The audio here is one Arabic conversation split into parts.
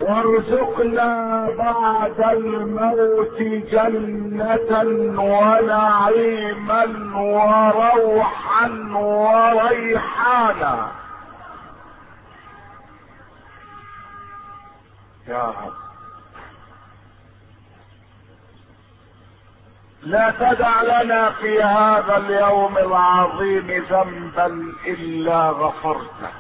وارزقنا بعد الموت جنة ونعيما وروحا وريحانا يا رب. لا تدع لنا في هذا اليوم العظيم ذنبا الا غفرته،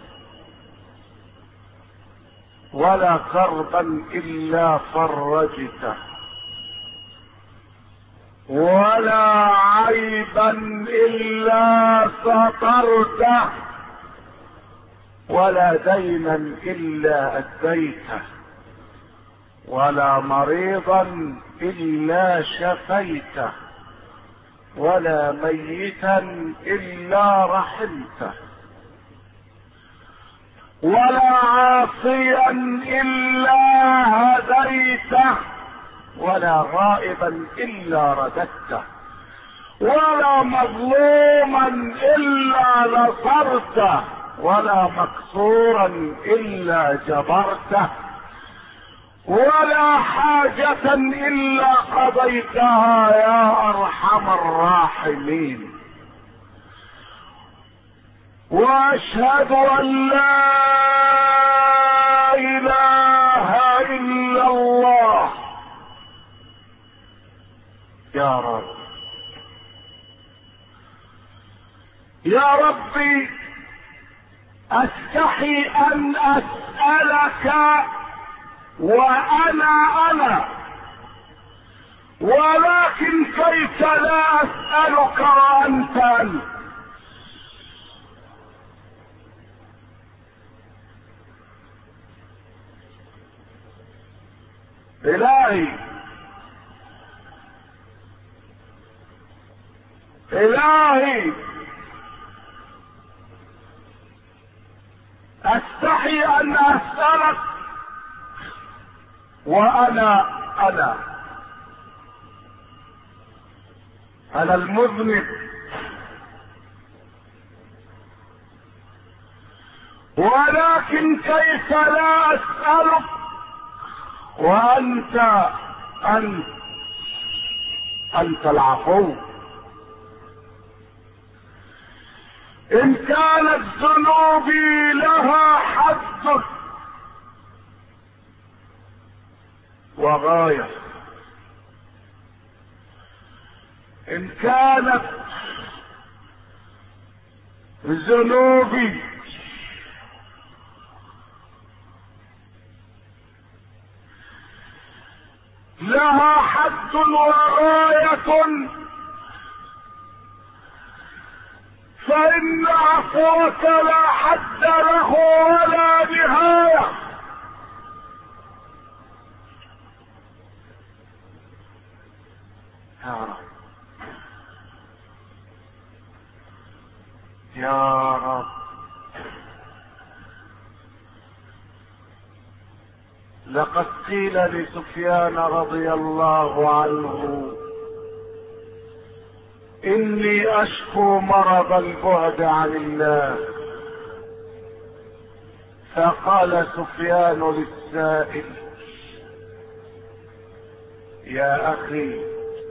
ولا كربا الا فرجته، ولا عيبا الا سترته، ولا دينا الا اديته، ولا مريضا الا شفيته، ولا ميتا الا رحمته، ولا عاصيا الا هديته، ولا غائبا الا رددته، ولا مظلوما الا نصرته، ولا مكسورا الا جبرته، ولا حاجة الا قضيتها يا ارحم الراحمين. واشهد ان لا اله الا الله. يا رب يا ربي، استحي ان اسألك وانا ولكن كيف لا اسألك وانت انت. الهي استحي ان اسألك وانا المذنب، ولكن كيف لا اسألك وانت العفو. ان كانت ذنوبي لها حد وغاية، ان كانت ذنوبي لها حد وغاية، فإن عفوك لا حد له ولا نهاية. يا رب يا رب، لقد قيل لسفيان رضي الله عنه: اني اشكو مرض البعد عن الله. فقال سفيان للسائل: يا اخي،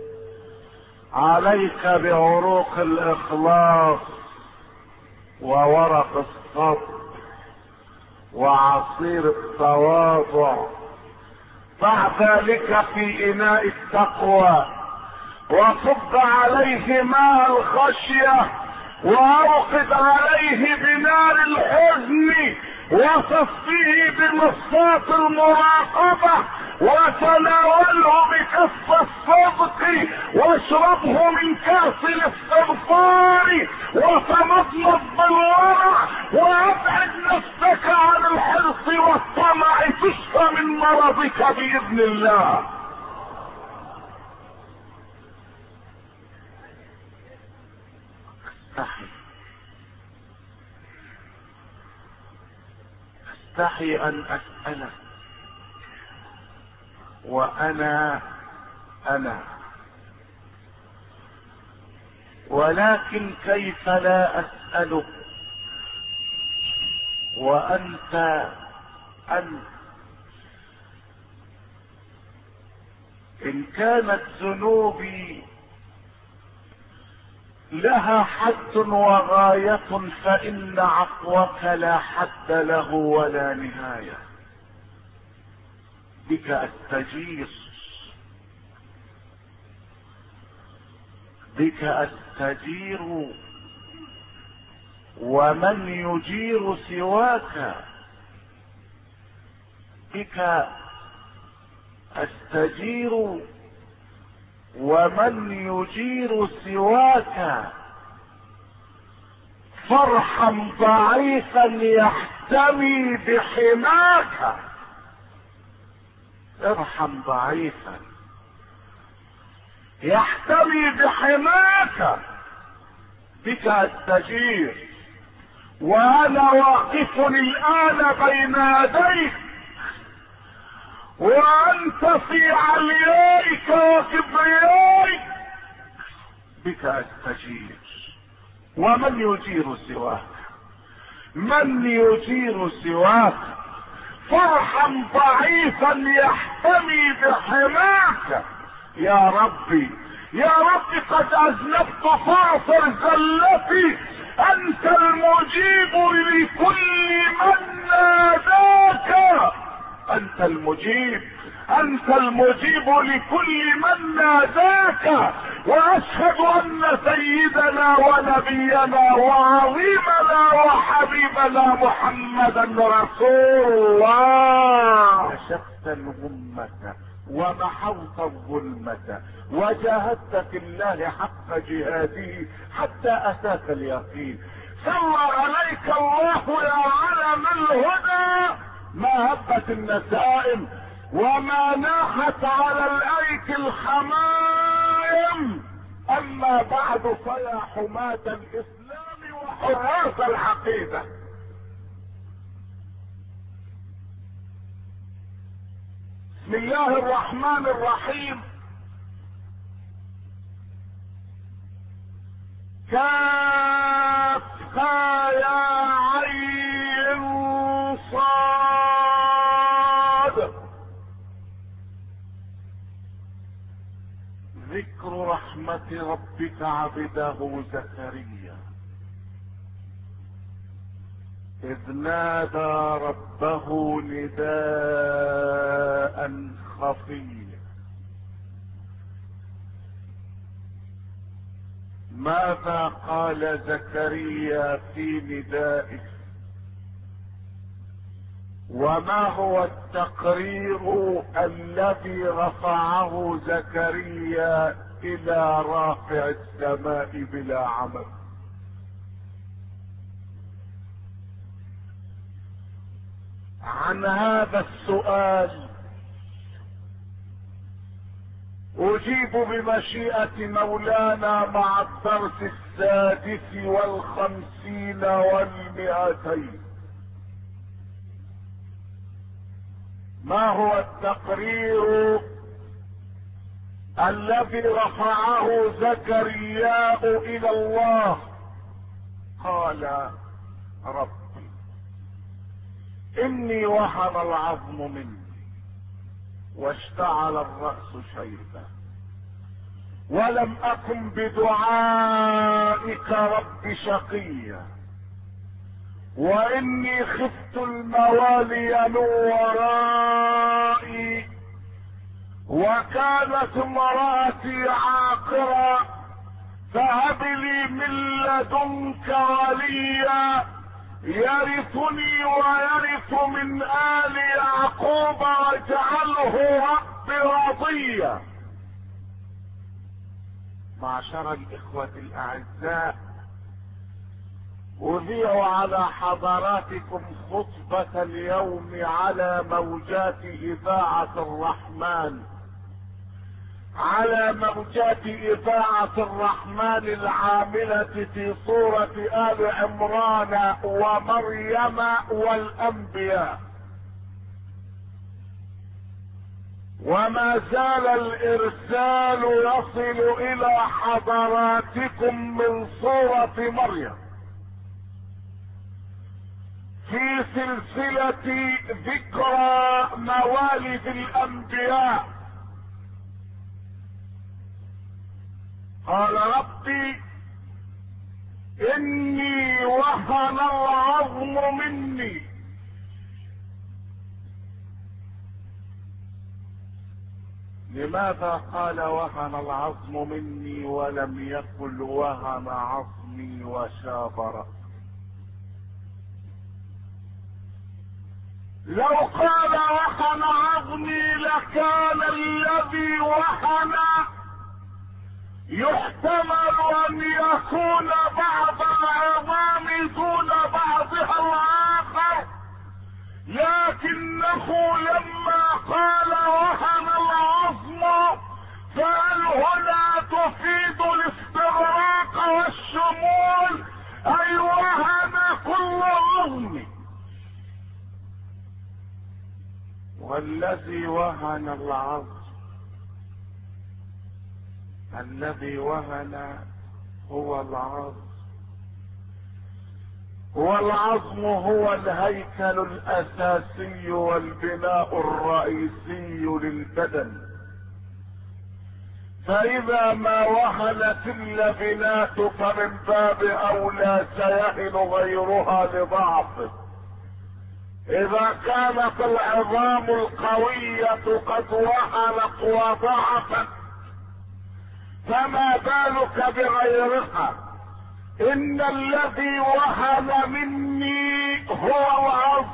عليك بعروق الاخلاص وورق الصبر وعصير التواضع، ضع ذلك في اناء التقوى وصب عليه ماء الخشية واوقد عليه بنار الحزن وصفيه بمصفاة المراقبة وتناوله بكف الصدق واشربه من كأس الاستغفار وتمضمض بالورع وابعد نفسك عن الحرص والطمع تشفى من مرضك بإذن الله. استحي ان اسألك وانا ولكن كيف لا اسألك وانت ان كانت ذنوبي لها حد وغاية فان عفوك لا حد له ولا نهاية. بك استجير، بك استجير، ومن يجير سواك. بك استجير ومن يجير سواك. فارحم ضعيفا يحتمي بحماك. ارحم ضعيفا يحتمي بحماك. بك استجير وانا واقف الان بين يديك وانت في عليائك وكبريائك. بك استجير ومن يجير سواك، من يجير سواك. فارحم ضعيفا يحتمي بحماك. يا ربي يا ربي قد اذنبت فاغفر زلتي. انت المجيب لكل من ناداك. انت المجيب، انت المجيب لكل من ناداك. واشهد ان سيدنا ونبينا وعظيمنا وحبيبنا محمدا رسول الله. كشفت الغمة ومحوت الظلمة وجاهدت في الله حق جهاده حتى اتاك اليقين. صلى عليك الله يا علم الهدى. ما هبت النسائم وما ناحت على الايك الخمايم. اما بعد فيا حماة الاسلام وحراس العقيدة، بسم الله الرحمن الرحيم. كافها يا عين صاد. ذكر رحمة ربك عبده زكريا إذ نادى ربه نداء خفيا. ماذا قال زكريا في ندائه؟ وما هو التقرير الذي رفعه زكريا الى رافع السماء بلا عمل؟ عن هذا السؤال اجيب بمشيئة مولانا مع الدرس 56 والمئتين. ما هو التقرير الذي رفعه زكريا الى الله؟ قال ربي اني وهن العظم مني واشتعل الرأس شيبا ولم اكن بدعائك رب شقيا واني خفت الموالي من ورائي وكانت امرأتي عاقرا فهب لي من لدنك وليا يرثني ويرث من آل يعقوب واجعله رب رضيا. معشر الإخوة الأعزاء، أذيع على حضراتكم خطبة اليوم على موجات إذاعة الرحمن، على موجات إذاعة الرحمن العاملة في سورة آل عمران ومريم والأنبياء. وما زال الإرسال يصل إلى حضراتكم من سورة مريم في سلسلة ذكرى موالد الأنبياء قال ربي اني وهن العظم مني. لماذا قال وهن العظم مني ولم يقل وهن عظمي وشاب رأسي؟ لو قال وهن عظمي لكان الذي وهن يحتمل ان يكون بعض العظام دون بعضها الاخر، لكنه لما قال وهن العظم فهل هنا تفيد الاستغراق والشمول، اي وهن كل عظم. والذي وهن العظم، الذي وهن هو العظم، والعظم هو الهيكل الاساسي والبناء الرئيسي للبدن، فاذا ما وهنت اللبنات فمن باب اولى سيهن غيرها لضعفه. اذا كانت العظام القوية قد وهنت وضعفت فما بالك بغيرها. ان الذي وهن مني هو العظم،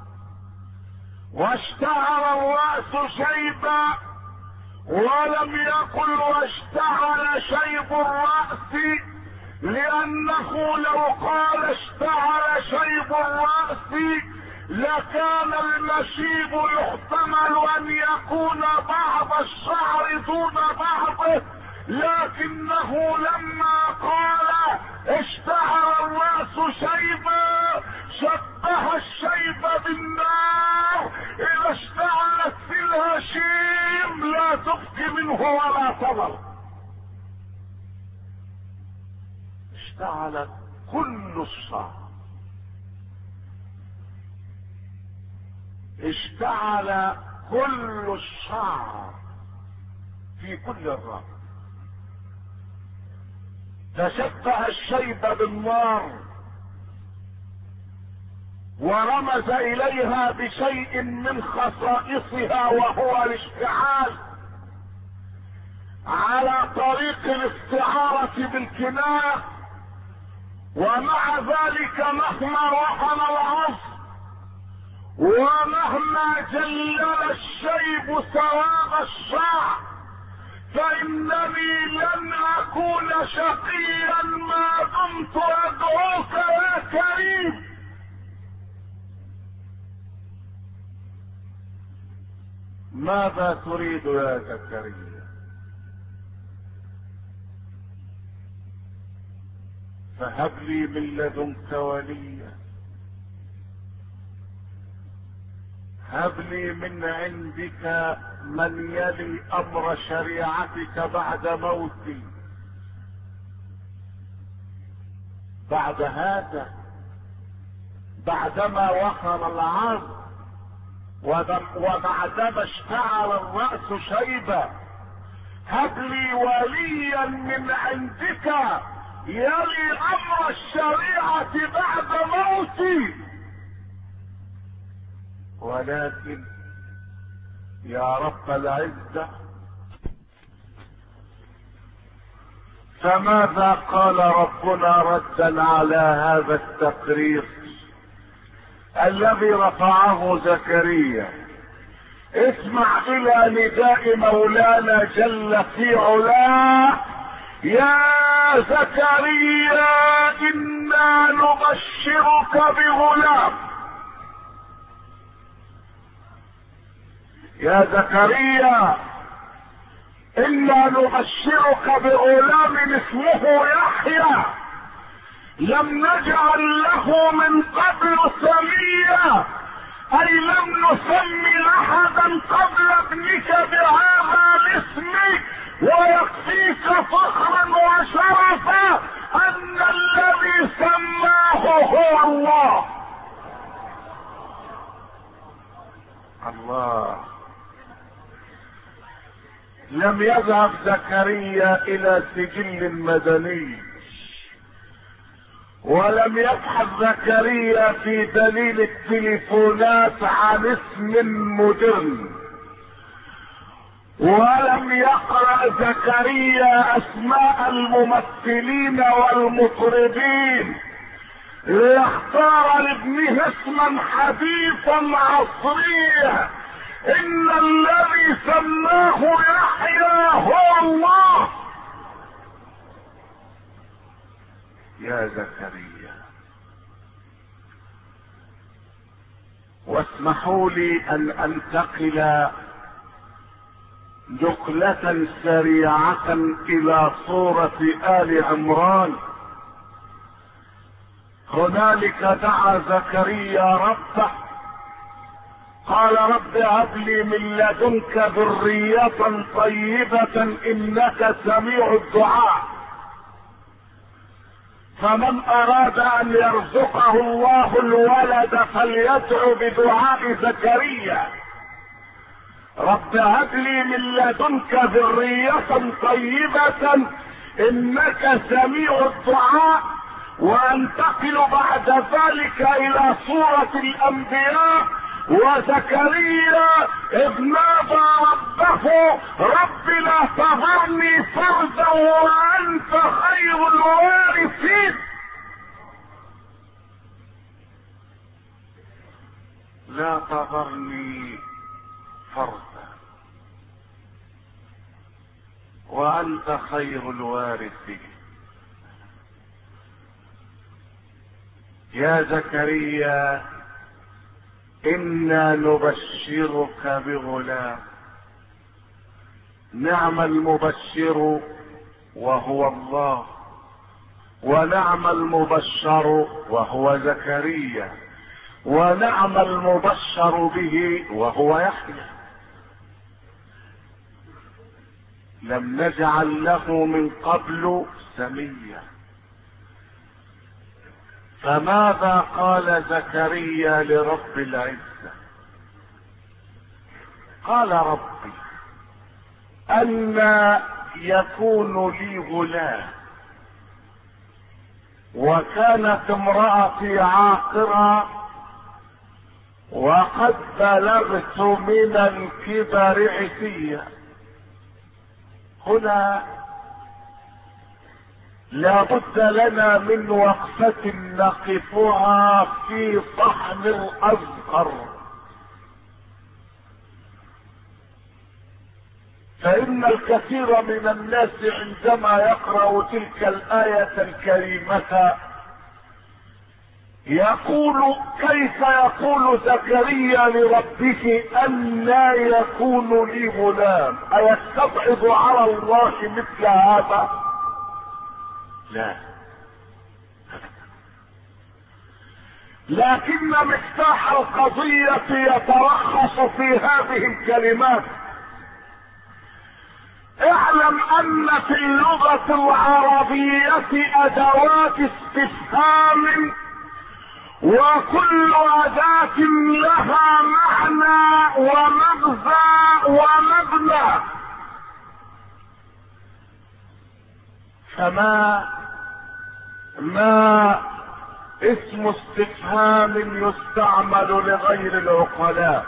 واشتعل الرأس شيبا، ولم يقل واشتعل شيب الرأس، لانه لو قال اشتعل شيب الرأس لكان المشيب يحتمل ان يكون بعض الشعر دون بعضه، لكنه لما قال اشتعل الرأس شيبا شبه الشيب بالنار، اذا اشتعلت في الهشيم لا تبكي منه ولا تضر. اشتعلت كل الشعر، اشتعل كل الشعر في كل الرأس، تشبه الشيب بالنار ورمز اليها بشيء من خصائصها وهو الاشتعال على طريق الاستعارة بالكناية. ومع ذلك مهما وهن العظم ومهما جلل الشيب سواد الشعر فانني لن اكون شقيا ما دمت ادعوك يا كريم. ماذا تريد يا زكريا؟ فهب لي من لدنك وليا، هب لي من عندك من يلي امر شريعتك بعد موتي. بعد هذا، بعدما وهن العظم وبعدما اشتعل الرأس شيبا، هب لي وليا من عندك يلي امر الشريعة بعد موتي. ولكن يا رب العزة، فماذا قال ربنا ردا على هذا التقرير الذي رفعه زكريا؟ اسمع الى نداء مولانا جل في علاه: يا زكريا انا نبشرك بغلام. يا زكريا انا نبشرك بغلام اسمه يحيى، لم نجعل له من قبل سميا، اي لم نسمي احدا قبل ابنك بهذا الاسم، ويكفيك فخرا وشرفا ان الذي سماه هو الله. لم يذهب زكريا الى سجل مدني، ولم يبحث زكريا في دليل التليفونات عن اسم مدرن، ولم يقرأ زكريا اسماء الممثلين والمطربين ليختار لابنه اسما حديثا عصريا. ان الذي سماه يحيى هو الله. يا زكريا، واسمحوا لي ان انتقل نقلة سريعة الى سورة آل عمران. هنالك دعا زكريا ربه، قال رب هب لي من لدنك ذرية طيبة انك سميع الدعاء. فمن اراد ان يرزقه الله الولد فليدعو بدعاء زكريا، رب هب لي من لدنك ذرية طيبة انك سميع الدعاء. وانتقل بعد ذلك الى سورة الانبياء. وزكريا اذ نادى ربه رب لا تذرني فردا وانت خير الوارثين. لا تذرني فردا وانت خير الوارثين. يا زكريا انا نبشرك بغلام. نعم المبشر وهو الله، ونعم المبشر وهو زكريا، ونعم المبشر به وهو يحيى. لم نجعل له من قبل سميا. فماذا قال زكريا لرب العزة؟ قال ربي أن يكون لي غلام وكانت امرأتي عاقرا وقد بلغت من الكبر عتيا. هنا لا بد لنا من وقفة نقفها في طحن الأزهر. فإن الكثير من الناس عندما يقرأ تلك الآية الكريمة يقول كيف يقول زكريا لربه أنى يكون لي غلام؟ أيستبعد على الله مثل هذا؟ لا، لكن مفتاح القضية يترخص في هذه الكلمات. اعلم ان في اللغة العربية ادوات استفهام، وكل اداة لها معنى ومغزى ومبنى. فما اسم استفهام يستعمل لغير العقلاء،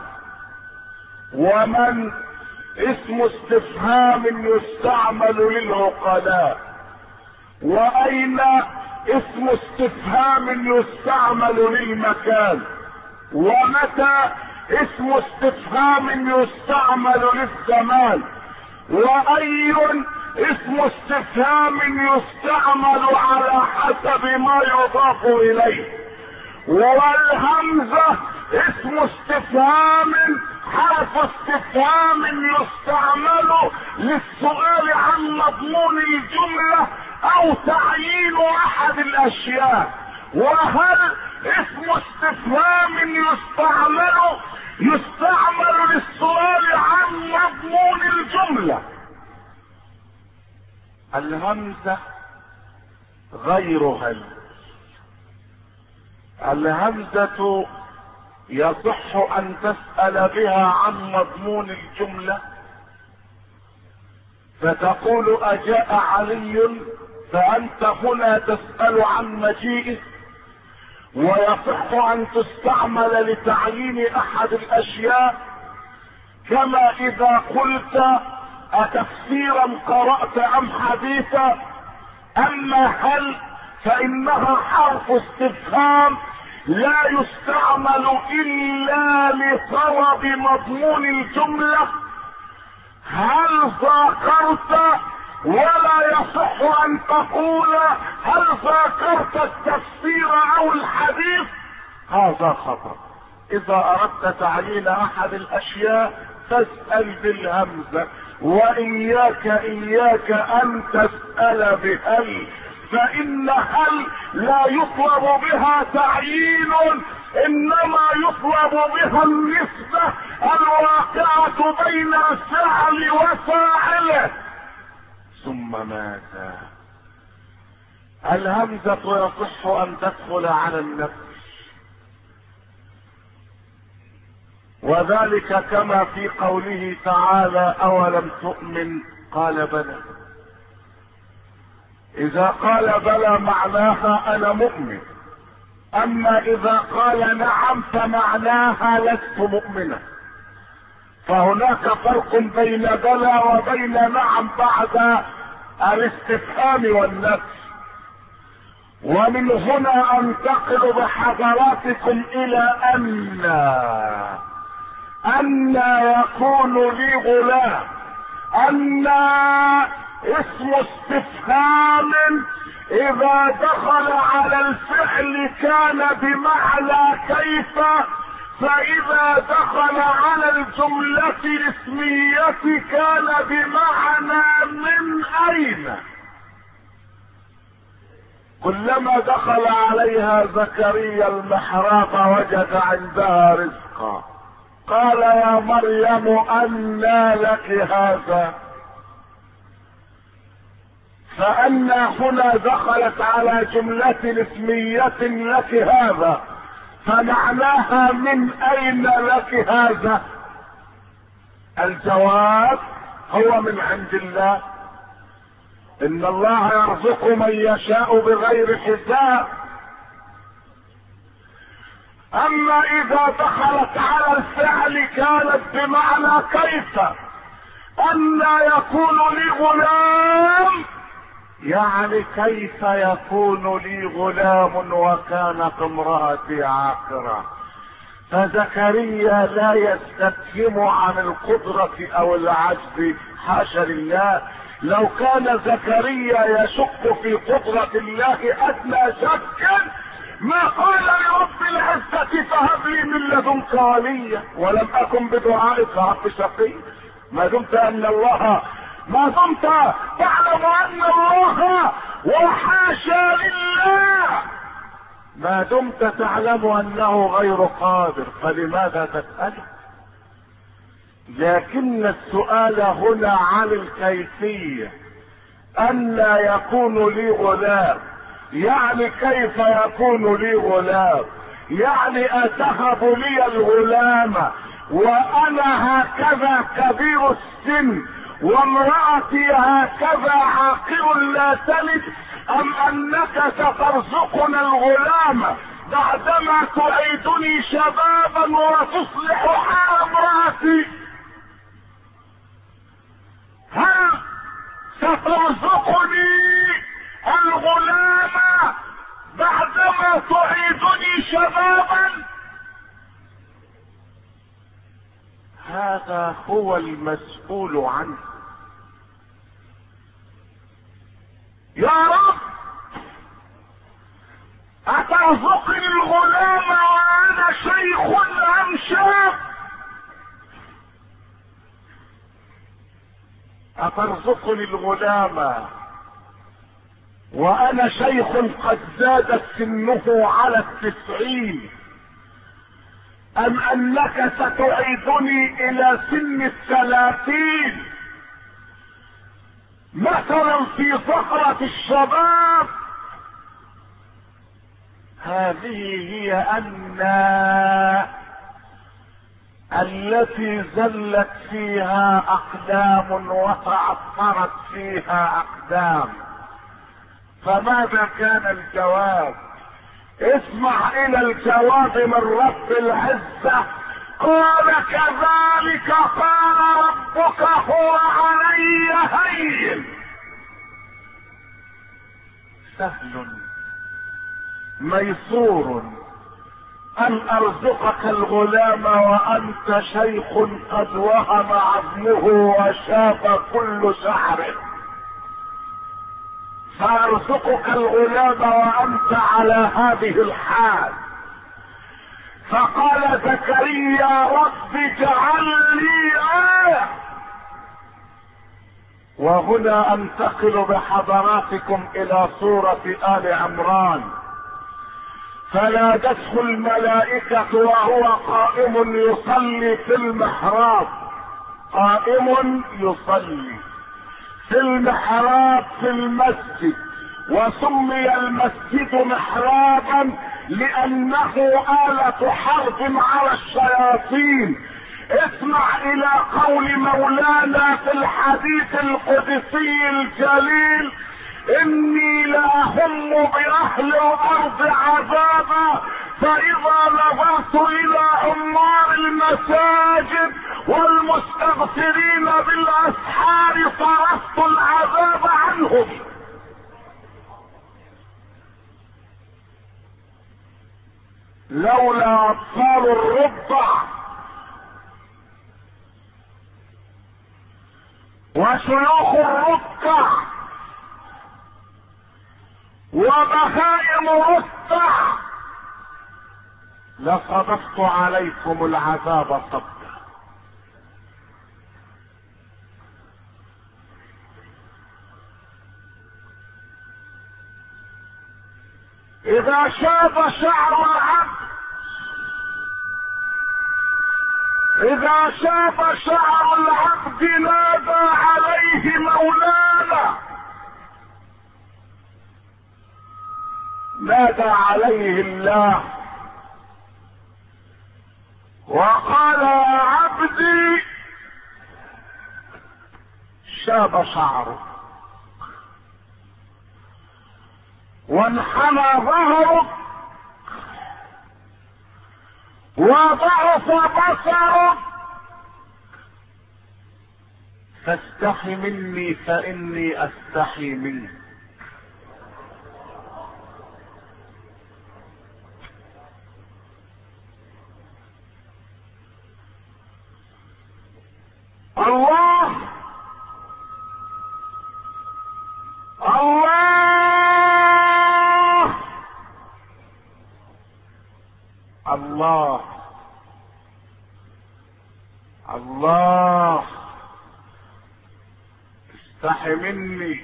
ومن اسم استفهام يستعمل للعقلاء، واين اسم استفهام يستعمل للمكان، ومتى اسم استفهام يستعمل للزمان، واي اسم استفهام يستعمل على حسب ما يضاف اليه. والهمزة اسم استفهام حرف استفهام يستعمل للسؤال عن مضمون الجملة او تعيين احد الاشياء. وهل اسم استفهام يستعمل للسؤال عن مضمون الجملة؟ الهمزة غير هل. الهمزة يصح ان تسأل بها عن مضمون الجملة، فتقول اجاء علي، فانت هنا تسأل عن مجيئه. ويصح ان تستعمل لتعيين احد الاشياء، كما اذا قلت اتفسيرا قرأت ام حديثا. اما هل فانها حرف استفهام لا يستعمل الا لطلب مضمون الجملة. هل ذاكرت؟ ولا يصح ان تقول هل ذاكرت التفسير او الحديث، هذا خطأ. اذا اردت تعيين احد الاشياء فاسأل بالهمزة، واياك ان تسأل بهل، فان هل لا يطلب بها تعيين، انما يطلب بها النسبة الواقعة بين الفعل وفاعله. ثم ماذا؟ الهمزة يصح ان تدخل على النفس، وذلك كما في قوله تعالى اولم تؤمن قال بلى. اذا قال بلى معناها انا مؤمن، اما اذا قال نعم فمعناها لست مؤمنا. فهناك فرق بين بلى وبين نعم بعد الاستفهام والنفي. ومن هنا انتقل بحضراتكم الى أن يكون لي غلام. أن اسم استفهام إذا دخل على الفعل كان بمعنى كيف، فإذا دخل على الجملة الاسمية كان بمعنى من أين. كلما دخل عليها زكريا المحراب وجد عندها رزقا، قال يا مريم أنى لك هذا. فأنى هنا دخلت على جملة اسمية لك هذا، فمعناها من أين لك هذا؟ الجواب هو من عند الله. إن الله يرزق من يشاء بغير حساب. اما اذا دخلت على الفعل كانت بمعنى كيف. ان يكون لي غلام، يعني كيف يكون لي غلام وكانت امرأتي عاقرة. فزكريا لا يستفهم عن القدرة او العجز، حاشا لله. لو كان زكريا يشك في قدرة الله ادنى شك ما قال لرب العزة فهب لي من لدنك وليا ولم اكن بدعائك رب شقي. ما دمت تعلم ان الله وحاشا لله، ما دمت تعلم انه غير قادر فلماذا تسأله؟ لكن السؤال هنا عن الكيفية. أن يكون لي غلام، يعني كيف يكون لي غلام؟ يعني أتهب لي الغلام وأنا هكذا كبير السن وامرأتي هكذا عاقل لا تلد، أم أنك سترزقنا الغلام بعدما تعيدني شبابا وتصلح حال امرأتي؟ هل سترزقني الغلام بعدما تعيدني شبابا؟ هذا هو المسؤول عنه. يا رب اترزقني الغلام وانا شيخ ام شاب؟ اترزقني الغلام وانا شيخ قد زادت سنه على 90، ام انك ستعيدني الى سن 30 مثلا في صخرة الشباب؟ هذه هي أن التي زلت فيها اقدام وتعثرت فيها اقدام. فماذا كان الجواب؟ اسمع الى الجواب من رب العزة. قال كذلك قال ربك هو علي هين. سهل ميسور ان ارزقك الغلام وانت شيخ قد وهم عظمه وشاب كل شعره، فارزقك الغلام وانت على هذه الحال. فقال زكريا رب اجعل لي آية. وهنا انتقل بحضراتكم الى سورة آل عمران. فنادته الملائكة وهو قائم يصلي في المحراب، قائم يصلي في المحراب في المسجد. وسمي المسجد محرابا لانه آلة حرب على الشياطين. اسمع الى قول مولانا في الحديث القدسي الجليل: اني لاهم باهل الارض عذابا، فاذا نظرت الى عمار المساجد والمستغفرين بالاسحار صرفت العذاب عنهم. لولا اطفال الرضع وشيوخ الرضع وبهائم رضع لصدقت عليكم العذاب صدقا. اذا شاب شعر العبد، اذا شاب شعر العبد نادى عليه مولانا، نادى عليه الله وقال يا عبدي شاب شعرك وانحنى ظهرك وضعف بصرك، فاستحي مني فاني استحي منك. الله الله الله الله. استحي مني،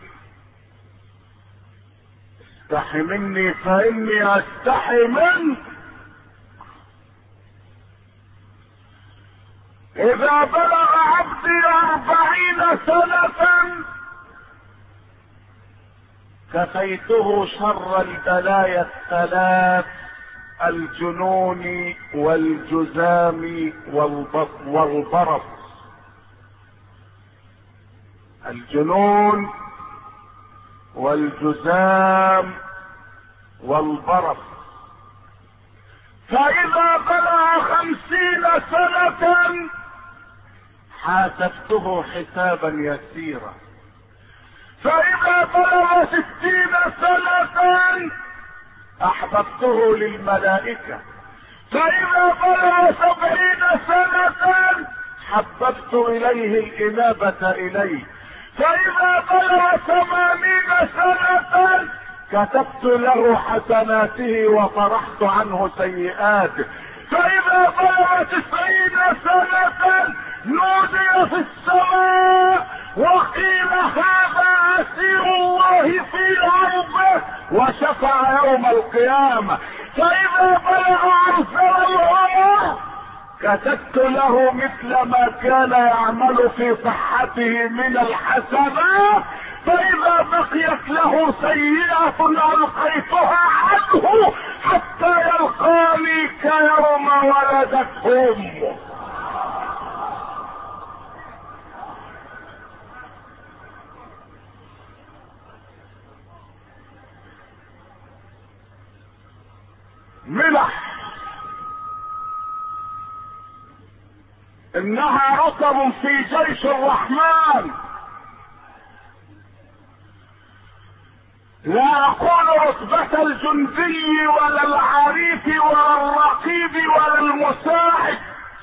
استحي مني فاني استحي منك. اذا بلغ عبدي 40 سنة كفيته شر البلايا الثلاث: الجنون والجذام والبرص. الجنون والجذام والبرص. فاذا بلغ 50 سنة حاسبته حسابا يسيرا. فاذا بلغ 60 سنة احببته للملائكة. فاذا بلغ 70 سنة حببت اليه الانابة اليه. فاذا بلغ 80 سنة كتبت له حسناته وطرحت عنه سيئاته. فاذا بلغ 90 سنة نودي في السماء وقيل هذا اسير الله في ارضه وشفع يوم القيامة. فاذا بلغ ارسل العمر كتبت له مثل ما كان يعمل في صحته من الحسنات. فاذا بقيت له سيئة القيتها عنه حتى يلقاني كيوم ولدته امه. ملح، انها رتب في جيش الرحمن. لا اقول رتبة الجندي ولا العريف ولا الرقيب ولا المساعد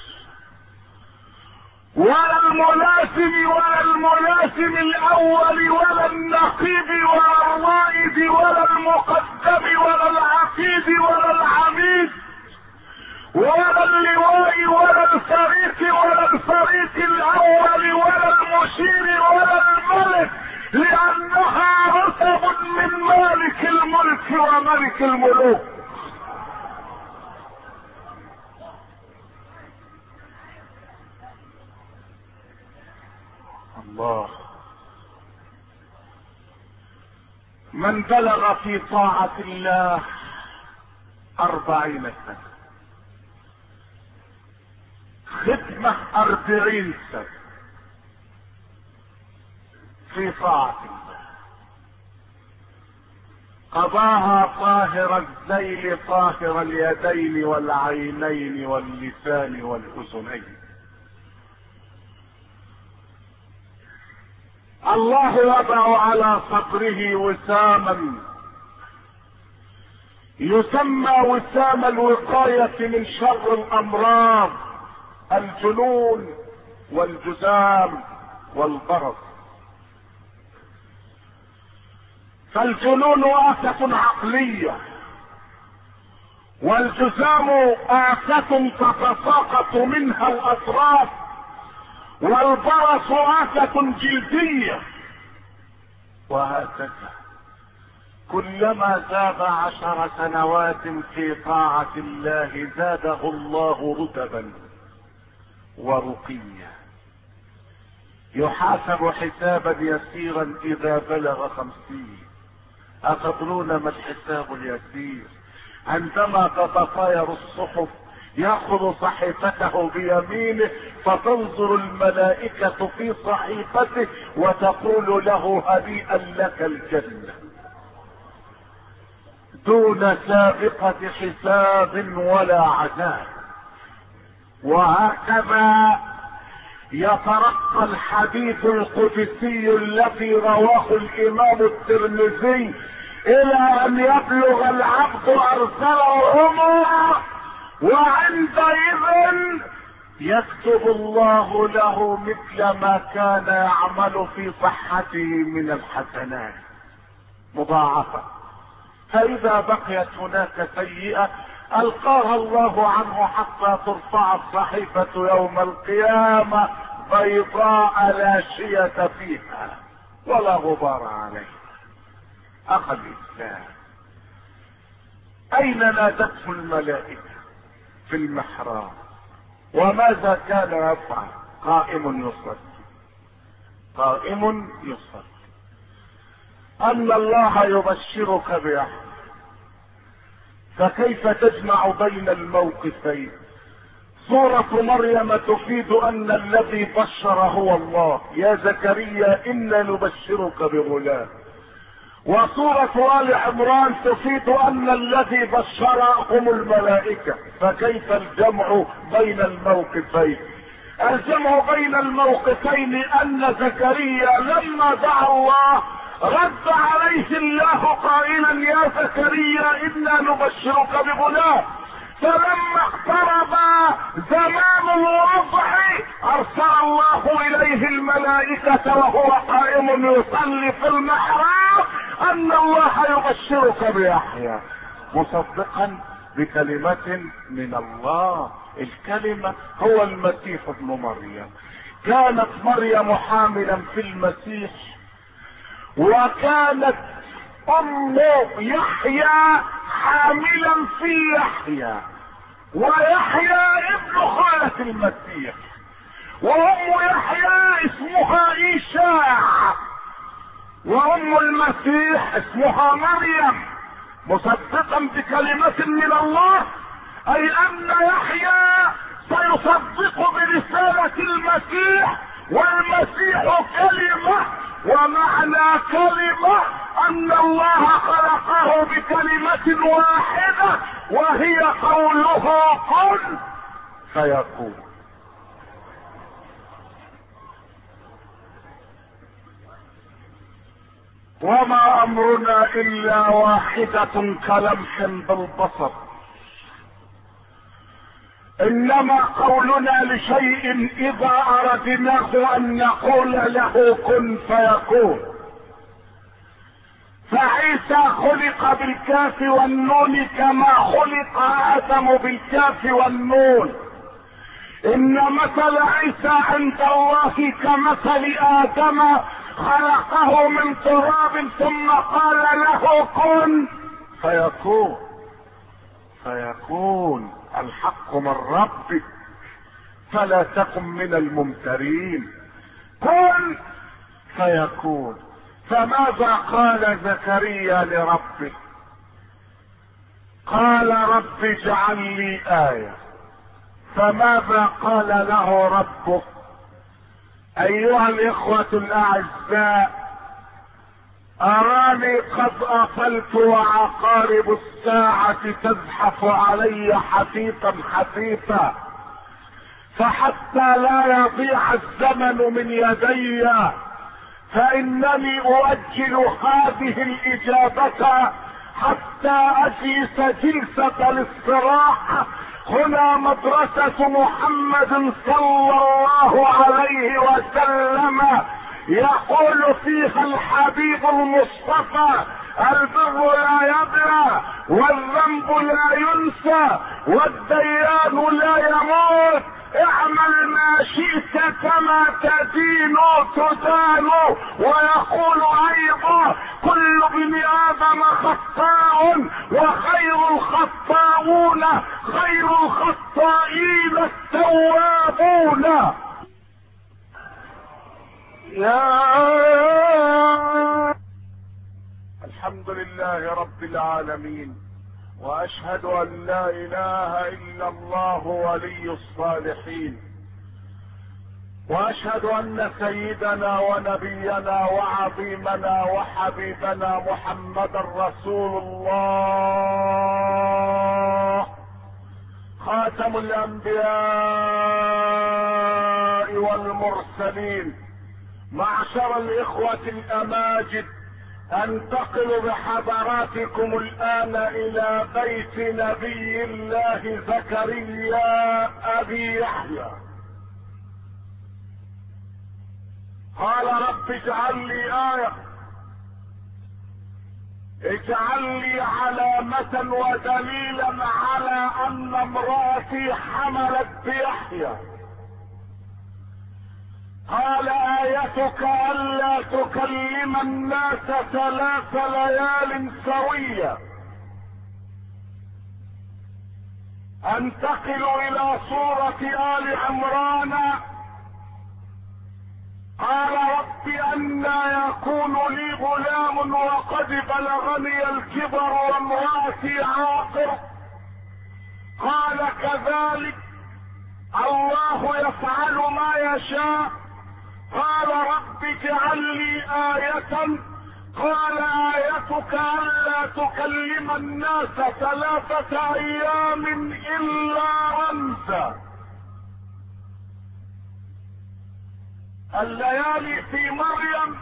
ولا الملازم ولا الملازم الاول ولا النقيب ولا الرائد ولا المقدم ولا العقيد ولا العميد ولا اللواء ولا الفريق ولا الفريق الاول ولا المشير ولا الملك، لانها رتب من مالك الملك وملك الملوك. الله. من بلغ في طاعة الله 40 سنة، خدمة 40 سنة في طاعة الله، قضاها طاهر الذيل طاهر اليدين والعينين واللسان والأذنين. الله وضع على صدره وساما يسمى وسام الوقاية من شر الأمراض، الجنون والجذام والبرص. فالجنون آفة عقلية، والجذام آفة تتساقط منها الأطراف، والبرص آفة جلدية. وهكذا كلما زاد 10 سنوات في طاعة الله زاده الله رتبا ورقيا، يحاسب حسابا يسيرا إذا بلغ 50. أتدرون ما الحساب اليسير؟ عندما تتطاير الصحف يأخذ صحيفته بيمينه فتنظر الملائكة في صحيفته وتقول له هنيئا لك الجنة، دون سابقة حساب ولا عذاب. وهكذا يترقى الحديث القدسي الذي رواه الإمام الترمذي إلى أن يبلغ العبد أرسله الله، وعندئذ يكتب الله له مثل ما كان يعمل في صحته من الحسنات مضاعفة. فإذا بقيت هناك سيئة ألقاها الله عنه حتى ترفع الصحيفة يوم القيامة بيضاء لا شية فيها ولا غبار عليها. أخذ الإسلام أين نادته الملائكة؟ في المحراب. وماذا كان يفعل؟ قائم يصلي، قائم يصلي. أن الله يبشرك بأحد، فكيف تجمع بين الموقفين؟ سورة مريم تفيد أن الذي بشر هو الله، يا زكريا إنا نبشرك بغلام. وسورة آل عمران تفيد أن الذي بشرهم الملائكة، فكيف الجمع بين الموقفين؟ الجمع بين الموقفين أن زكريا لما دعا الله رد عليه الله قائلا يا زكريا إنا نبشرك بغلام. فلما اقترب زمان الوضع ارسل الله اليه الملائكة وهو قائم يصلي في المحراب ان الله يبشرك بيحيى مصدقا بكلمة من الله. الكلمة هو المسيح ابن مريم. كانت مريم حاملا في المسيح، وكانت ام يحيى حاملا في يحيى، ويحيى ابن خالة المسيح، وام يحيى اسمها ايشاع، وام المسيح اسمها مريم، مصدقا بكلمة من الله، اي ان يحيى سيصدق برسالة المسيح، والمسيح كلمة، ومعنى كلمة ان الله خلقه بكلمة واحدة وهي قوله كن فيكون. وما امرنا الا واحدة كلمح بالبصر، انما قولنا لشيء اذا اردناه ان نقول له كن فيكون. فعيسى خلق بالكاف والنون كما خلق ادم بالكاف والنون، ان مثل عيسى عند الله كمثل ادم خلقه من تراب ثم قال له كن فيكون. فيكون الحق من ربك فلا تكن من الممترين. كن فيكون. فماذا قال زكريا لربه؟ قال رب اجعل لي آية. فماذا قال له ربه؟ ايها الاخوة الاعزاء، اراني قد افلت وعقارب الساعة تزحف علي حثيثا حثيثا، فحتى لا يضيع الزمن من يدي فانني اؤجل هذه الاجابة حتى اجلس جلسة الاستراحة هنا مدرسة محمد صلى الله عليه وسلم، يقول فيها الحبيب المصطفى: البر لا يبلى والذنب لا ينسى والديان لا يموت، اعمل ما شئت كما تدين تدان. ويقول ايضا: كل ابن ادم خطاء وخير الخطاؤون خير الخطائين التوابون. يا الحمد لله رب العالمين، واشهد ان لا اله الا الله ولي الصالحين، واشهد ان سيدنا ونبينا وعظيمنا وحبيبنا محمدا رسول الله خاتم الانبياء والمرسلين. معشر الاخوة الاماجد، انتقل بحضراتكم الان الى بيت نبي الله زكريا ابي يحيى. قال رب اجعل لي آية، اجعل لي علامة ودليلا على ان امرأتي حملت بيحيى. قال آيتك ألا تكلم الناس 3 ليال سوية. انتقل الى سورة آل عمران. قال رب أنى يكون لي غلام وقد بلغني الكبر وامرأتي عاقر. قال كذلك الله يفعل ما يشاء. قال رب اجعل لي آية. قال آيتك ألا تكلم الناس 3 أيام إلا رمزا. الليالي في مريم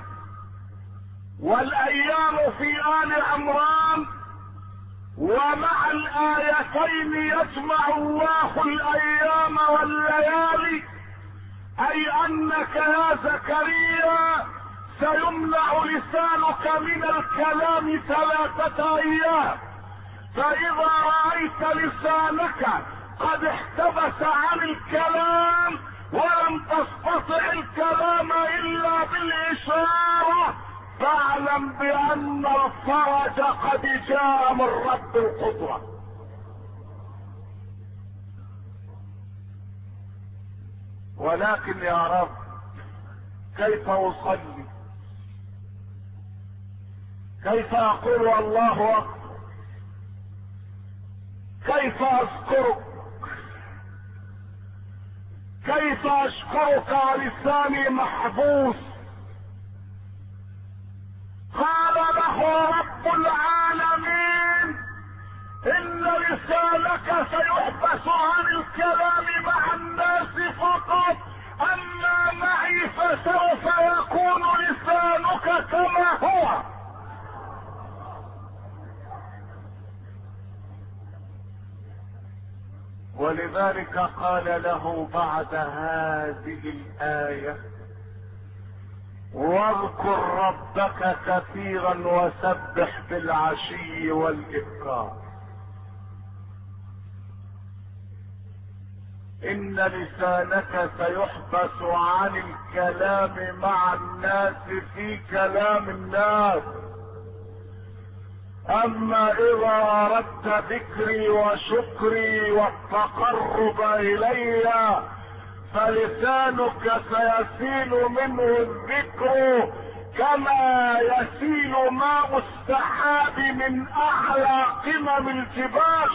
والايام في آل عمران، ومع الآيتين يجمع الله الايام والليالي، اي انك يا زكريا سيمنع لسانك من الكلام 3 ايام، فاذا رأيت لسانك قد احتبس عن الكلام ولم تستطع الكلام الا بالاشارة، فاعلم بان الفرج قد جاء من رب القدرة. ولكن يا رب كيف اصلي؟ كيف اقول الله اكبر؟ كيف اذكرك؟ كيف اشكرك ولساني محبوس؟ قال له رب العالمين: ان لسانك سيحبس عن الكلام مع الناس فقط، اما معي فسوف يكون لسانك كما هو. ولذلك قال له بعد هذه الآية: واذكر ربك كثيرا وسبح بالعشي والإبكار. إن لسانك سيحبس عن الكلام مع الناس في كلام الناس، اما اذا اردت ذكري وشكري والتقرب الي فلسانك سيسيل منه الذكر كما يسيل ماء السحاب من اعلى قمم الجبال.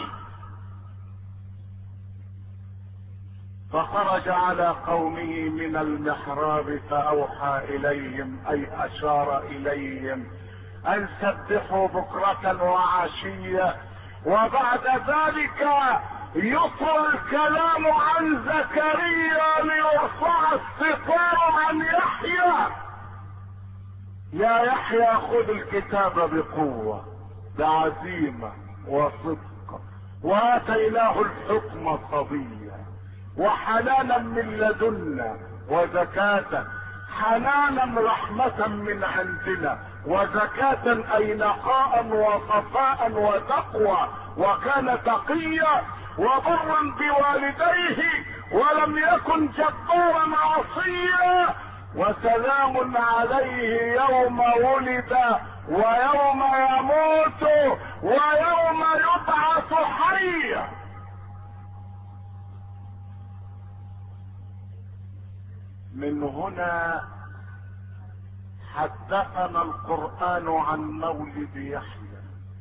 فخرج على قومه من المحراب فاوحى اليهم، اي اشار اليهم ان سبحوا بكرة وعشية. وبعد ذلك يطوى الكلام عن زكريا ليرفع الستار عن يحيى. يا يحيى خذ الكتاب بقوة بعزيمة وصدق، واتيناه الحكم صبيا وحنانا من لدنا وزكاة. حنانا رحمة من عندنا، وزكاة اي نقاء وصفاء وتقوى، وكان تقيا وبرا بوالديه ولم يكن جبارا عصيا. وسلام عليه يوم ولد ويوم يموت ويوم يبعث حيا. من هنا حدثنا القرآن عن مولد يحيى،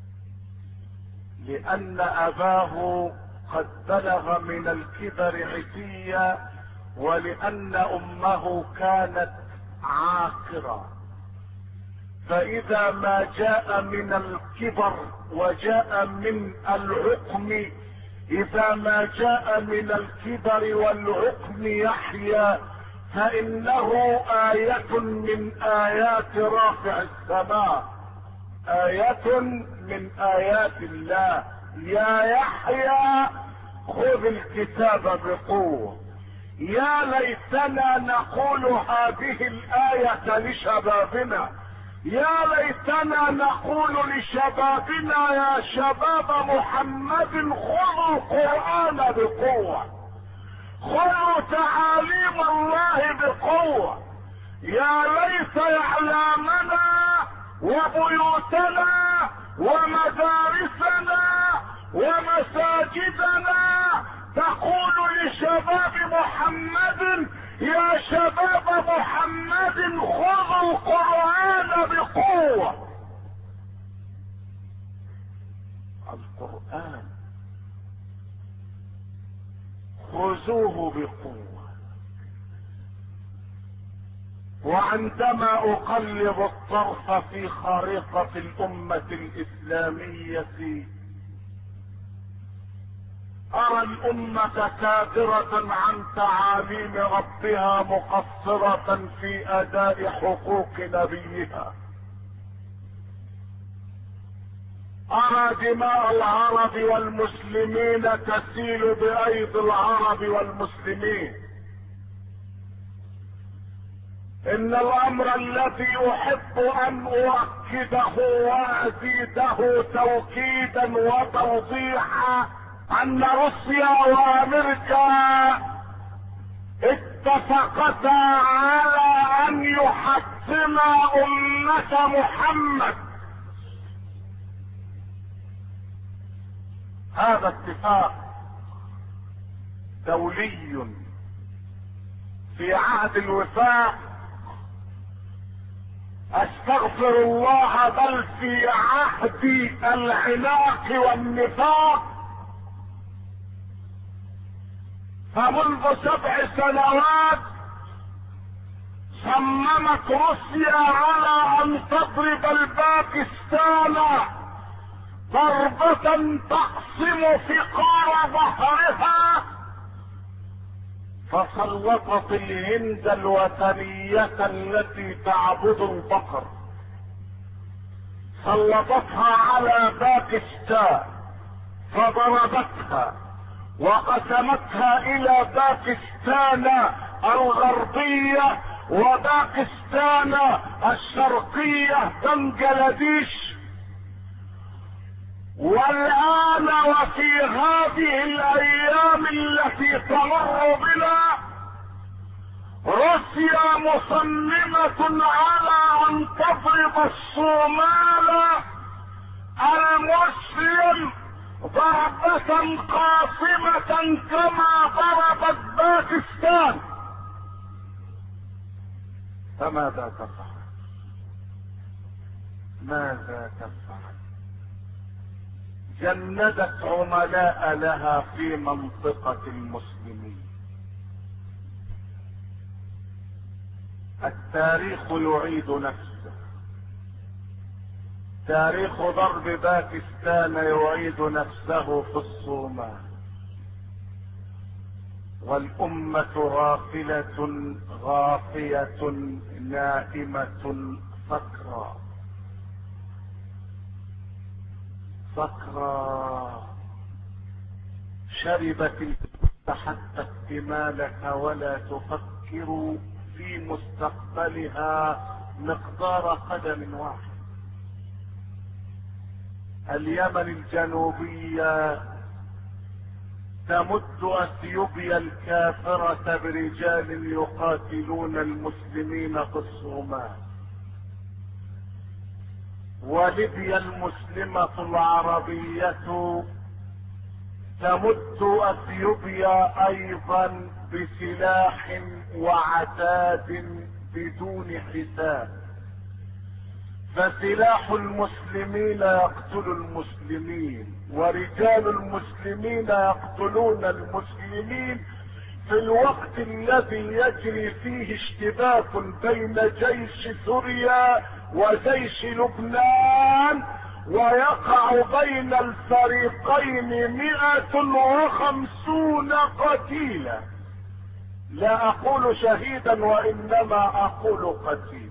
لأن أباه قد بلغ من الكبر عتيا، ولأن أمه كانت عاقرة. فإذا ما جاء من الكبر وجاء من العقم، إذا ما جاء من الكبر والعقم يحيى فإنه آية من آيات رافع السماء، آية من آيات الله. يا يحيى خذ الكتاب بقوة. يا ليتنا نقول هذه الآية لشبابنا، يا ليتنا نقول لشبابنا: يا شباب محمد خذوا القرآن بقوة، خذوا تعاليم الله بقوة. يا ليت اعلامنا وبيوتنا ومدارسنا ومساجدنا تقول لشباب محمد: يا شباب محمد خذوا القرآن بقوة. القرآن خذوه بقوة. وعندما اقلب الطرف في خريطة الامة الاسلامية ارى الامة كابرة عن تعاليم ربها، مقصرة في اداء حقوق نبيها. ارى دماء العرب والمسلمين تسيل بايدي العرب والمسلمين. ان الامر الذي احب ان اؤكده وازيده توكيدا وتوضيحا ان روسيا وامريكا اتفقتا على ان يحطما امة محمد. هذا اتفاق دولي في عهد الوفاق، استغفر الله، بل في عهد العناق والنفاق. فمنذ 7 سنوات صممت روسيا على ان تضرب الباكستان ضربة تقص تعصم فقار ظهرها، فسلطت الهند الوثنية التي تعبد البقر، سلطتها على باكستان فضربتها وقسمتها الى باكستان الغربية وباكستان الشرقية بنجلاديش. والآن وفي هذه الأيام التي تمر بنا روسيا مصممة على أن تضرب الصومال المسلم ضربة قاصمة كما ضربت باكستان. فماذا تفعل؟ ماذا تفعل؟ جندت عملاء لها في منطقة المسلمين. التاريخ يعيد نفسه، تاريخ ضرب باكستان يعيد نفسه في الصومال، والأمة غافلة غافية نائمة سكرى سكرى، شربت حتى اكتمالك ولا تفكر في مستقبلها مقدار قدم واحد. اليمن الجنوبية تمد اثيوبيا الكافرة برجال يقاتلون المسلمين في الصومال، وليبيا المسلمة العربية تمد اثيوبيا ايضا بسلاح وعتاد بدون حساب. فسلاح المسلمين يقتل المسلمين، ورجال المسلمين يقتلون المسلمين، في الوقت الذي يجري فيه اشتباك بين جيش سوريا وجيش لبنان، ويقع بين الفريقين 150 قتيلا. لا اقول شهيدا وانما اقول قتيلا.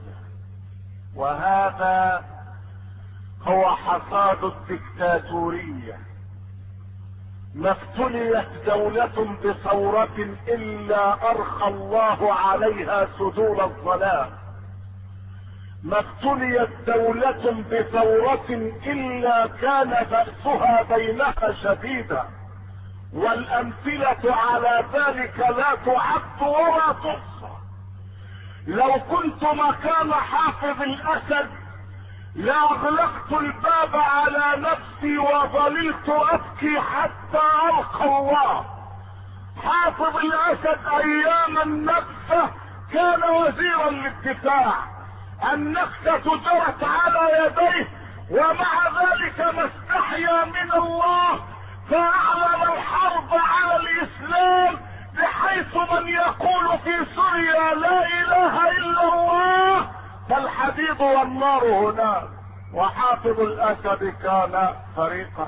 وهذا هو حصاد الدكتاتورية. ما ابتليت دولة بثورة الا ارخى الله عليها سدول الظلام، ما ابتليت دولة بثورة الا كان بأسها بينها شديدا، والامثلة على ذلك لا تعد ولا تحصى. لو كنت مكان حافظ الاسد لاغلقت الباب على نفسي وظللت ابكي حتى القى الله. حافظ الاسد ايام النكسة كان وزيرا للدفاع، النكسة جرت على يديه ومع ذلك ما استحيا من الله فاعلن الحرب على الاسلام، بحيث من يقول في سوريا لا اله الا الله فالحديد والنار هناك. وحافظ الاسد كان فريقا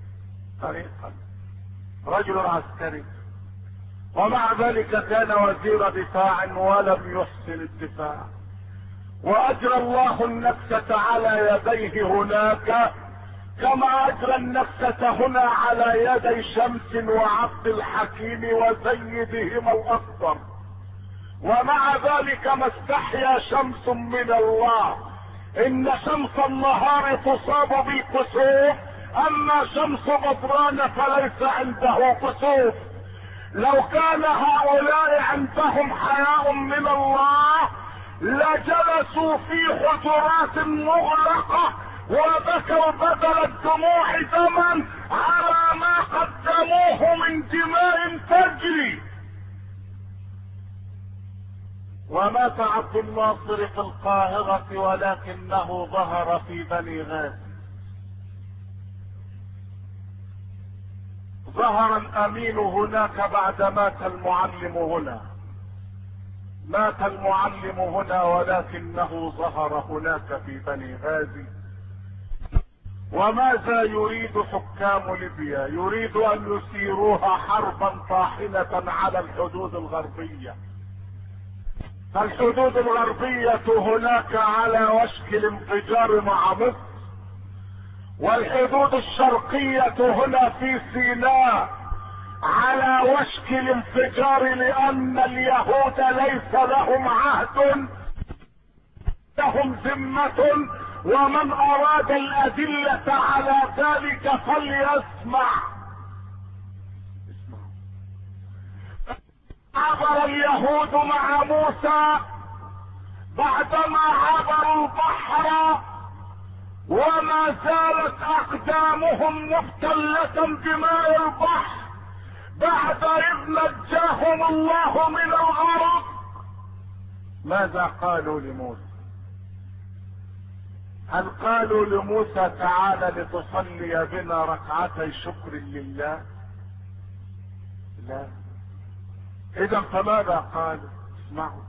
رجل عسكري، ومع ذلك كان وزير دفاع ولم يحسن الدفاع، واجرى الله النكسة على يديه هناك كما اجرى النكسة هنا على يدي شمس وعبد الحكيم وسيدهما الاكبر. ومع ذلك ما استحيا شمس من الله. ان شمس النهار تصاب بالكسوف، اما شمس بدران فليس عنده كسوف. لو كان هؤلاء عندهم حياء من الله لجلسوا في حجرات مغلقة وبكوا بدل الدموع دما على ما قدموه من دماء تجري. ومات عبد الناصر في القاهرة ولكنه ظهر في بني غازي. ظهر الامين هناك بعد مات المعلم هنا، مات المعلم هنا ولكنه ظهر هناك في بني غازي. وماذا يريد حكام ليبيا؟ يريد ان يثيروها حربا طاحنة على الحدود الغربية. الحدود الغربية هناك على وشك الانفجار مع مصر، والحدود الشرقية هنا في سيناء على وشك الانفجار، لان اليهود ليس لهم عهد، لهم ذمة، ومن اراد الادلة على ذلك فليسمع. عبر اليهود مع موسى بعدما عبروا البحر وما زالت اقدامهم مبتلة بماء البحر بعد اذ نجاهم الله من الغرق. ماذا قالوا لموسى؟ هل قالوا لموسى تعالى لتصلي بنا ركعتي شكر لله؟ لا. اذا فماذا قالوا؟ اسمعوا.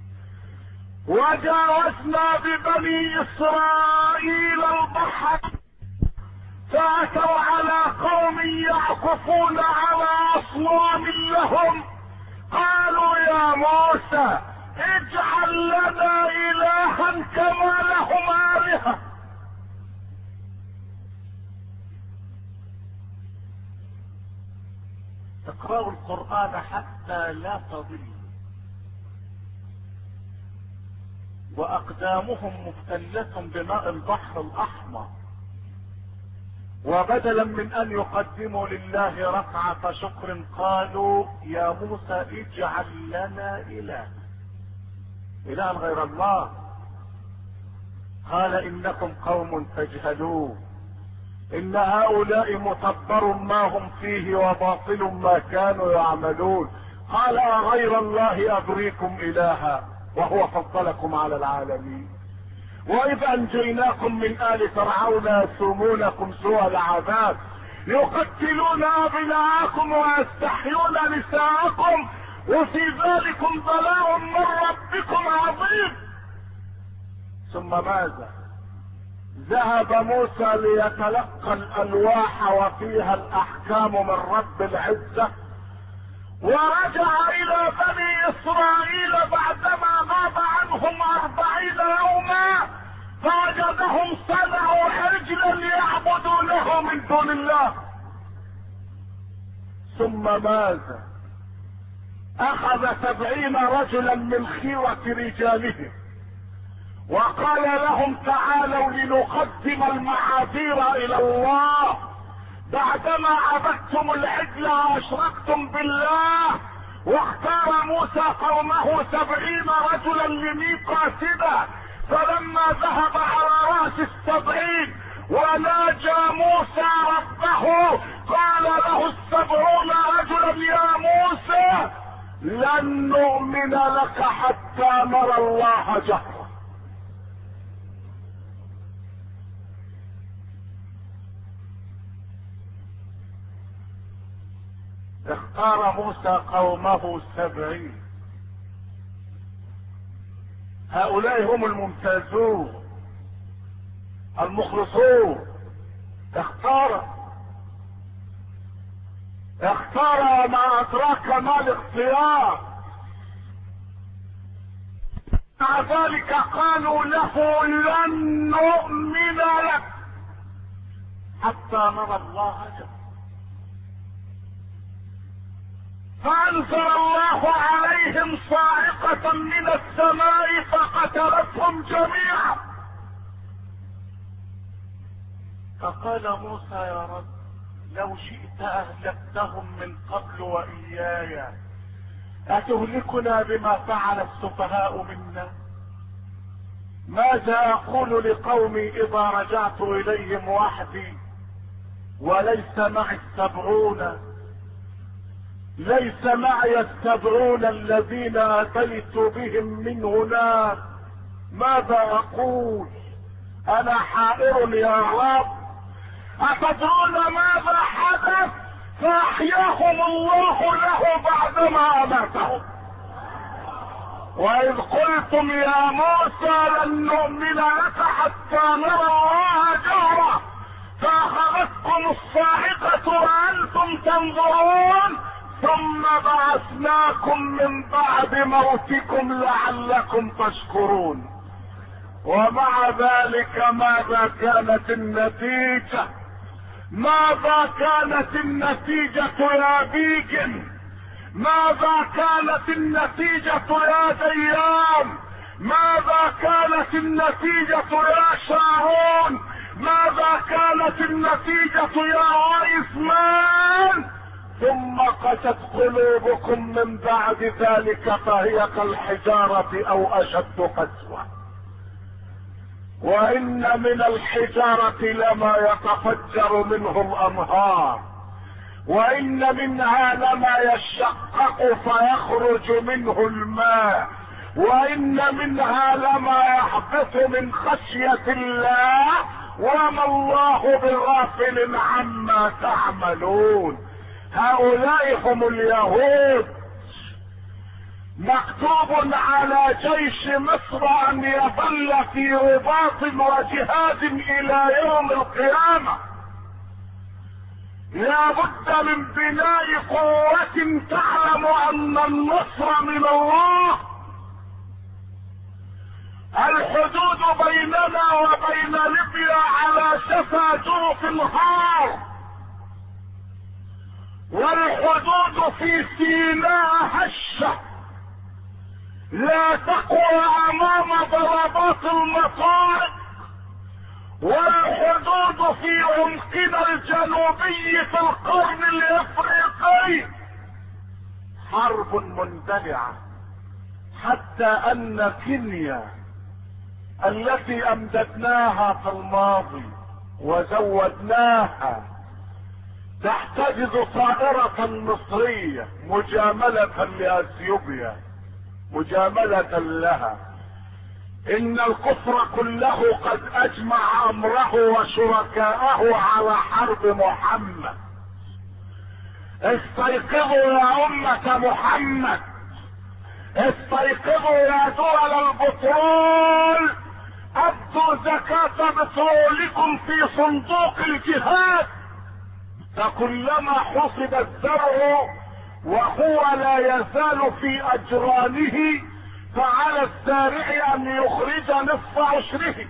وجاوزنا ببني اسرائيل البحر فاتوا على قوم يعكفون على اصنام لهم، قالوا يا موسى اجعل لنا الها كما لهم آلهة. اقرأوا القرآن حتى لا تضلوا. واقدامهم مبتلة بماء البحر الاحمر، وبدلا من ان يقدموا لله ركعة شكر قالوا يا موسى اجعل لنا إلها غير الله. قال انكم قوم تجهلون، ان هؤلاء متبر ما هم فيه وباطل ما كانوا يعملون. قال غير الله ابريكم الها وهو فضلكم على العالمين. واذ انجيناكم من ال فرعون يسومونكم سوء العذاب يقتلون ابناءكم ويستحيون نساءكم وفي ذلكم بلاء من ربكم عظيم. ثم ماذا؟ ذهب موسى ليتلقى الالواح وفيها الاحكام من رب العزة، ورجع الى بني اسرائيل بعدما غاب عنهم 40 يوما فوجدهم صنعوا عجلا ليعبدونه من دون الله. ثم ماذا؟ اخذ 70 رجلا من خيرة رجالهم وقال لهم تعالوا لنقدم المعاذير الى الله بعدما عبدتم العجل واشركتم بالله. واختار موسى قومه 70 رجلا لميقاتنا، فلما ذهب على رأس 70 وناجى موسى ربه قال له 70 رجلا يا موسى لن نؤمن لك حتى نرى الله جهرا. اختار موسى قومه 70، هؤلاء هم الممتازون المخلصون. اختار وما ادراك ما الاختيار. مع ذلك قالوا له لن نؤمن لك حتى نرى الله جهرا. فانزل الله عليهم صاعقة من السماء فقتلتهم جميعا. فقال موسى يا رب لو شئت اهلكتهم من قبل واياي، اتهلكنا بما فعل السفهاء منا؟ ماذا اقول لقومي اذا رجعت اليهم وحدي وليس معي 70؟ ليس معي 70 الذين اتيت بهم من هناك. ماذا اقول؟ انا حائر يا رب. اتدرون ماذا حدث؟ فاحياهم الله له بعدما اماتهم. واذ قلتم يا موسى لن نؤمن لك حتى نرى الله جهرا فاخذتكم الصاعقة وانتم تنظرون، ثم بعثناكم من بعد موتكم لعلكم تشكرون. ومع ذلك ماذا كانت النتيجة؟ ماذا كانت النتيجة يا بيجن؟ ماذا كانت النتيجة يا ديان؟ ماذا كانت النتيجة يا شاهون؟ ماذا كانت النتيجة يا عثمان؟ ثم قست قلوبكم من بعد ذلك فهي كالحجارة او اشد قسوة. وان من الحجارة لما يتفجر منه الانهار، وان منها لما يشقق فيخرج منه الماء، وان منها لما يهبط من خشية الله، وما الله بغافل عما تعملون. هؤلاء هم اليهود. مكتوب على جيش مصر ان يظل في رباط وجهاد الى يوم القيامة. لا بد من بناء قوة تعلم ان النصر من الله. الحدود بيننا وبين ليبيا على شفا جرف النهار، والحدود في سيناء هشة لا تقوى امام ضربات المطارق، والحدود في عمقنا الجنوبي في القرن الافريقي حرب مندلعة، حتى ان كينيا التي امددناها في الماضي وزودناها تحتجز طائرة مصرية مجاملة لاثيوبيا، مجاملة لها. ان الكفر كله قد اجمع امره وشركاءه على حرب محمد. استيقظوا يا امة محمد، استيقظوا يا دول البترول، ادوا زكاة بترولكم في صندوق الجهاد. فكلما حصد الزرع وهو لا يزال في اجرانه فعلى الزارع ان يخرج نصف عشره.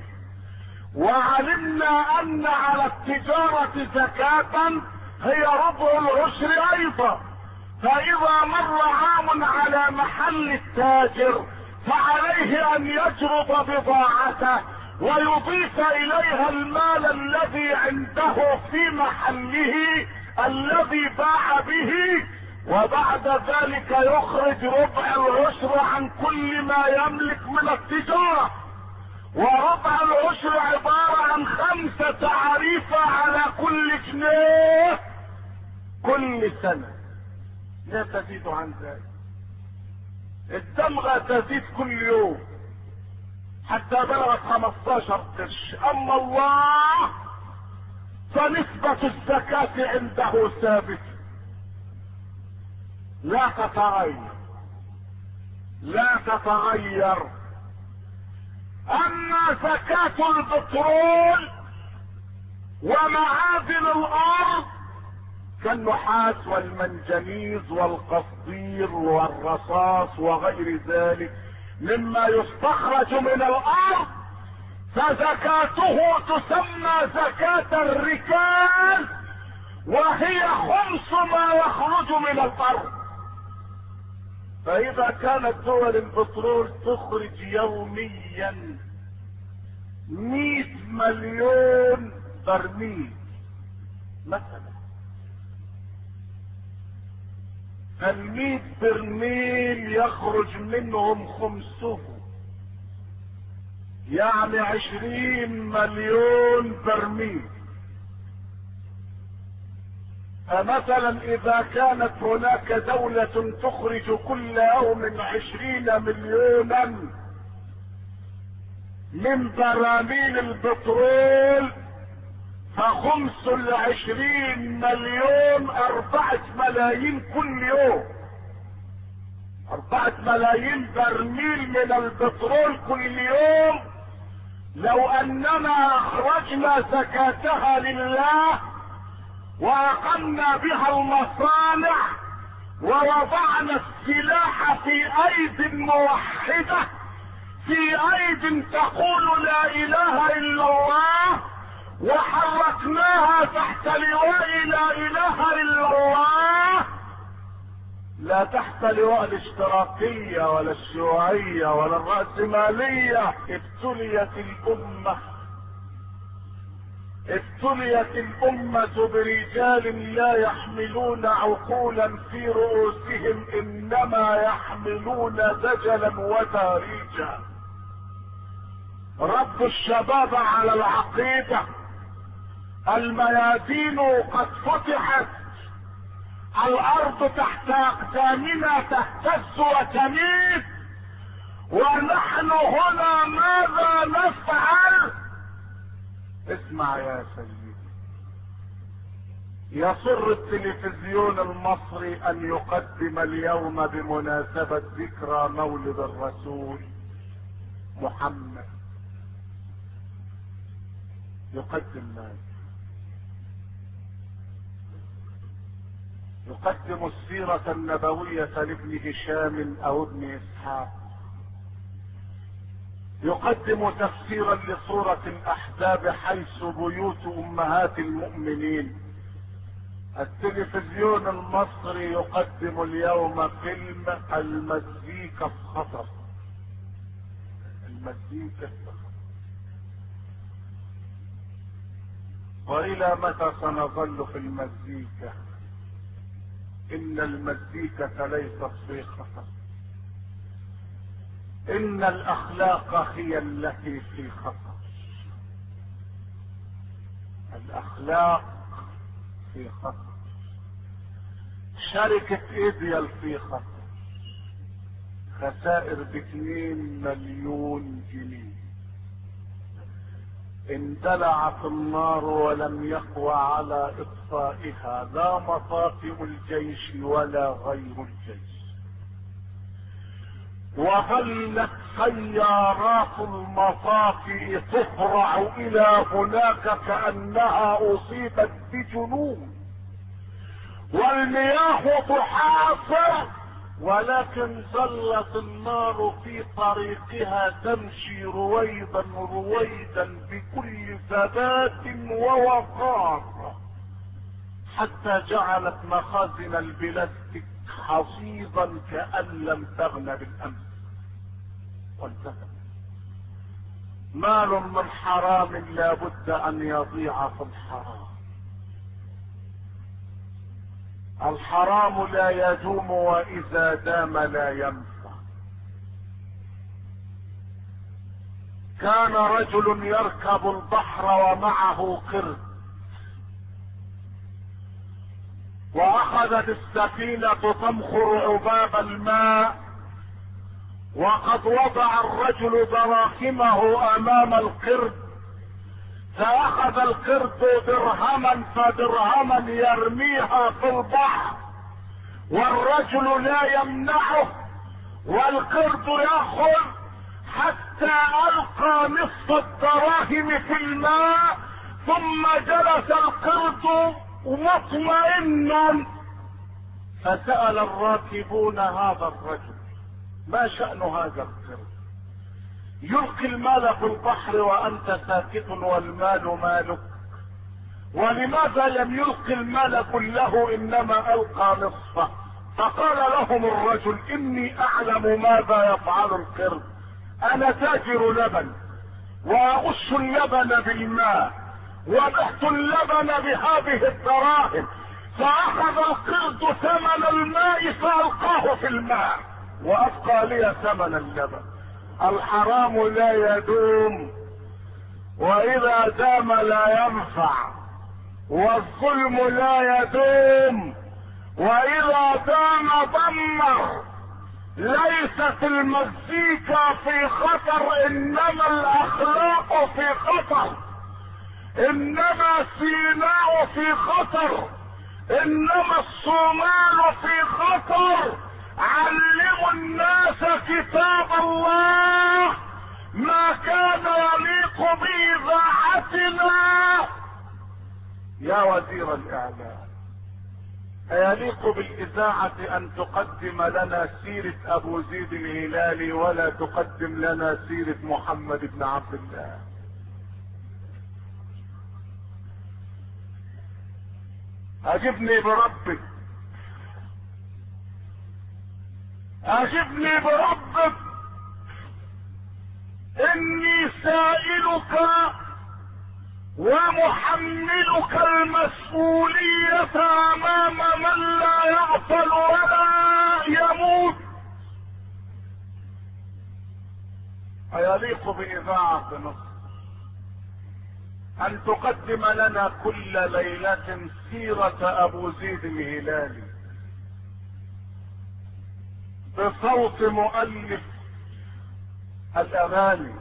وعلمنا ان على التجارة زكاة هي ربع العشر ايضا. فاذا مر عام على محل التاجر فعليه ان يجرد بضاعته ويضيف اليها المال الذي عنده في محله الذي باع به، وبعد ذلك يخرج ربع العشر عن كل ما يملك من التجارة. وربع العشر عبارة عن 5 تعريفة على كل جنيه كل سنة، لا تزيد عن ذلك. الدمغة تزيد كل يوم حتى بلغت 15 قرش. اما الله فنسبة الزكاة عنده ثابتة لا تتغير، لا تتغير. اما زكاة البترول ومعادن الارض كالنحاس والمنجنيز والقصدير والرصاص وغير ذلك مما يستخرج من الارض، فزكاته تسمى زكاة الركاز، وهي 5 ما يخرج من الارض. فاذا كانت دول البترول تخرج يوميا 100 مليون برميل مثلا، ال100 برميل يخرج منهم 5، يعني 20 مليون برميل. فمثلا اذا كانت هناك دولة تخرج كل يوم 20 مليونا من براميل البترول، فخمس 20 مليون 4 ملايين كل يوم، 4 ملايين برميل من البترول كل يوم. لو اننا اخرجنا زكاتها لله واقمنا بها المصانع ووضعنا السلاح في ايد موحدة، في ايد تقول لا اله الا الله، وحركناها تحت لواء لا اله الا الله، لا تحت لواء الاشتراكية ولا الشيوعية ولا الرأسمالية. ابتليت الأمة برجال لا يحملون عقولا في رؤوسهم، إنما يحملون دجلا وتاريجا. رد الشباب على العقيدة، الميادين قد فتحت، الأرض تحت أقدامنا تهتز وتميت، ونحن هنا ماذا نفعل؟ اسمع يا سيدي، يسر التلفزيون المصري ان يقدم اليوم بمناسبة ذكرى مولد الرسول محمد، يقدم ماذا؟ يقدم السيرة النبوية لابن هشام او ابن اسحاق، يقدم تفسيرا لسورة الاحزاب حيث بيوت امهات المؤمنين. التلفزيون المصري يقدم اليوم فيلم المزيكا في خطر. المزيكا في خطر. والى متى سنظل في المزيكا؟ ان المزيكا ليست في خطر، ان الاخلاق هي التي في خطر. الاخلاق في خطر. شركة ايديال في خطر، خسائر ب2 مليون جنيه. اندلعت النار ولم يقوى على اطفائها لا مطاقم الجيش ولا غير الجيش، وظلت سيارات المطافئ تفرع الى هناك كأنها اصيبت بجنون، والمياه تحاصر، ولكن ظلت النار في طريقها تمشي رويدا رويدا بكل ثبات ووقار، حتى جعلت مخازن البلاستيك حصيدا كأن لم تغن بالامس وانتهت. مال من حرام لا بد ان يضيع في الحرام. الحرام لا يدوم واذا دام لا ينفع. كان رجل يركب البحر ومعه قرد، واخذت السفينة تمخر عباب الماء، وقد وضع الرجل دراهمه امام القرد، فاخذ القرد درهما فدرهما يرميها في البحر، والرجل لا يمنعه، والقرد ياخذ حتى القى نصف الدراهم في الماء، ثم جلس القرد مطمئنا. فسأل الراكبون هذا الرجل: ما شأن هذا القرد؟ يلقي المال في البحر وانت ساكت والمال مالك، ولماذا لم يلقي المال كله انما القى نصفه؟ فقال لهم الرجل: اني اعلم ماذا يفعل القرد، انا تاجر لبن واغش اللبن بالماء، وبعت اللبن بهذه الدراهم، فاخذ القرد ثمن الماء فالقاه في الماء وابقى لي ثمن اللبن. الحرام لا يدوم، واذا دام لا ينفع، والظلم لا يدوم، واذا دام دمر. ليست المزيكا في خطر، انما الاخلاق في خطر، انما سيناء في خطر، انما الصومال في خطر. علموا الناس كتاب الله، ما كان يليق بإذاعتنا يا وزير الإعلام. أيليق بالإذاعة أن تقدم لنا سيرة أبو زيد الهلالي ولا تقدم لنا سيرة محمد بن عبد الله؟ أجبني بربك، أجبني بربك، إني سائلك ومحملك المسؤولية أمام من لا يغفل ولا يموت. أيليق بإذاعة مصر أن تقدم لنا كل ليلة سيرة أبو زيد الهلالي بصوت مؤلف الأغاني؟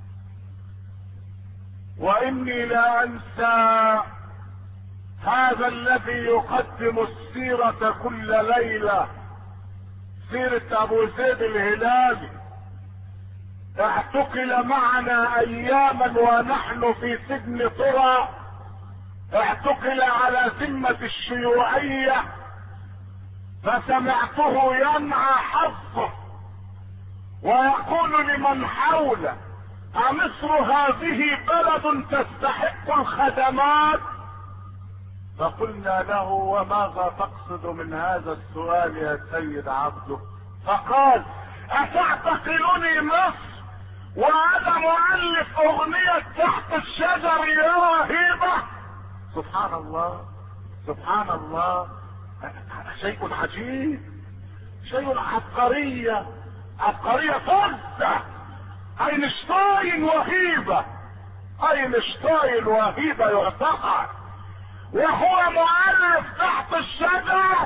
وإني لا أنسى هذا الذي يقدم السيرة كل ليلة، سيرة أبو زيد الهلالي. اعتقل معنا أياما ونحن في سجن طرى، اعتقل على ذمة الشيوعية، فسمعته ينعى حظه ويقول لمن حوله: أمصر هذه بلد تستحق الخدمات؟ فقلنا له: وماذا تقصد من هذا السؤال يا سيد عبده؟ فقال: أتعتقلني مصر وأنا مؤلف أغنية تحت الشجر يا رهيبة؟ سبحان الله، سبحان الله، شيء عجيب، شيء عبقرية، عبقرية فزة. اينشتاين وهيبة، اينشتاين وهيبة يعتقل وهو مؤلف تحت الشجر.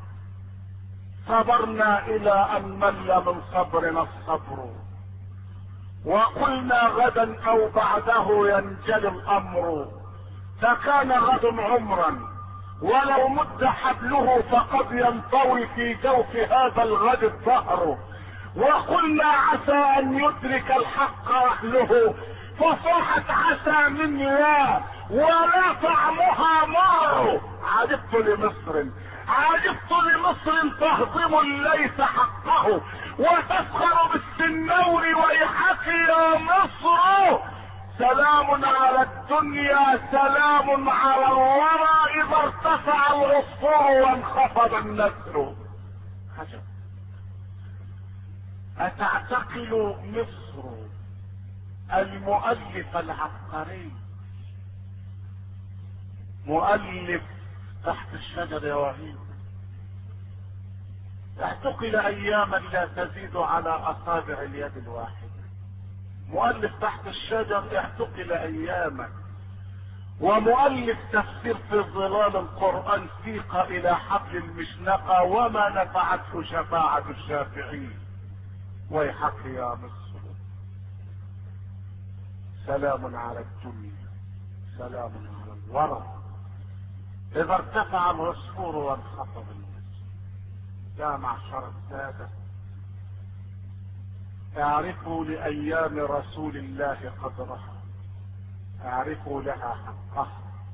صبرنا الى ان مل من صبرنا الصبر، وقلنا غدا او بعده ينجلي الامر، فكان غد عمرا ولو مد حبله فقد ينطوي في جوف هذا الغد الظهر. وقلنا عسى ان يدرك الحق اهله، فصاحت عسى من لا ولا طعمها مر. عجبت لمصر، عجبت لمصر تهضم ليس حقه وتسخر بالسنور ويحك يا مصر. سلام على الدنيا، سلام على الورى، اذا ارتفع العصفور وانخفض النسر. عجب. أتعتقل مصر المؤلف العبقري، مؤلف تحت الشجر يا وهيب، اعتقل أياما لا تزيد على أصابع اليد الواحدة. مؤلف تحت الشجر اعتقل أياما، ومؤلف تفسير في ظلال القرآن سيق إلى حبل المشنقة وما نفعته شفاعة الشافعين. ويحق يا مصر، سلام على الدنيا، سلام على الورى، اذا ارتفع العصفور وانخفض النسر. يا معشر السادة، اعرفوا لايام رسول الله قدرها، اعرفوا لها حقها.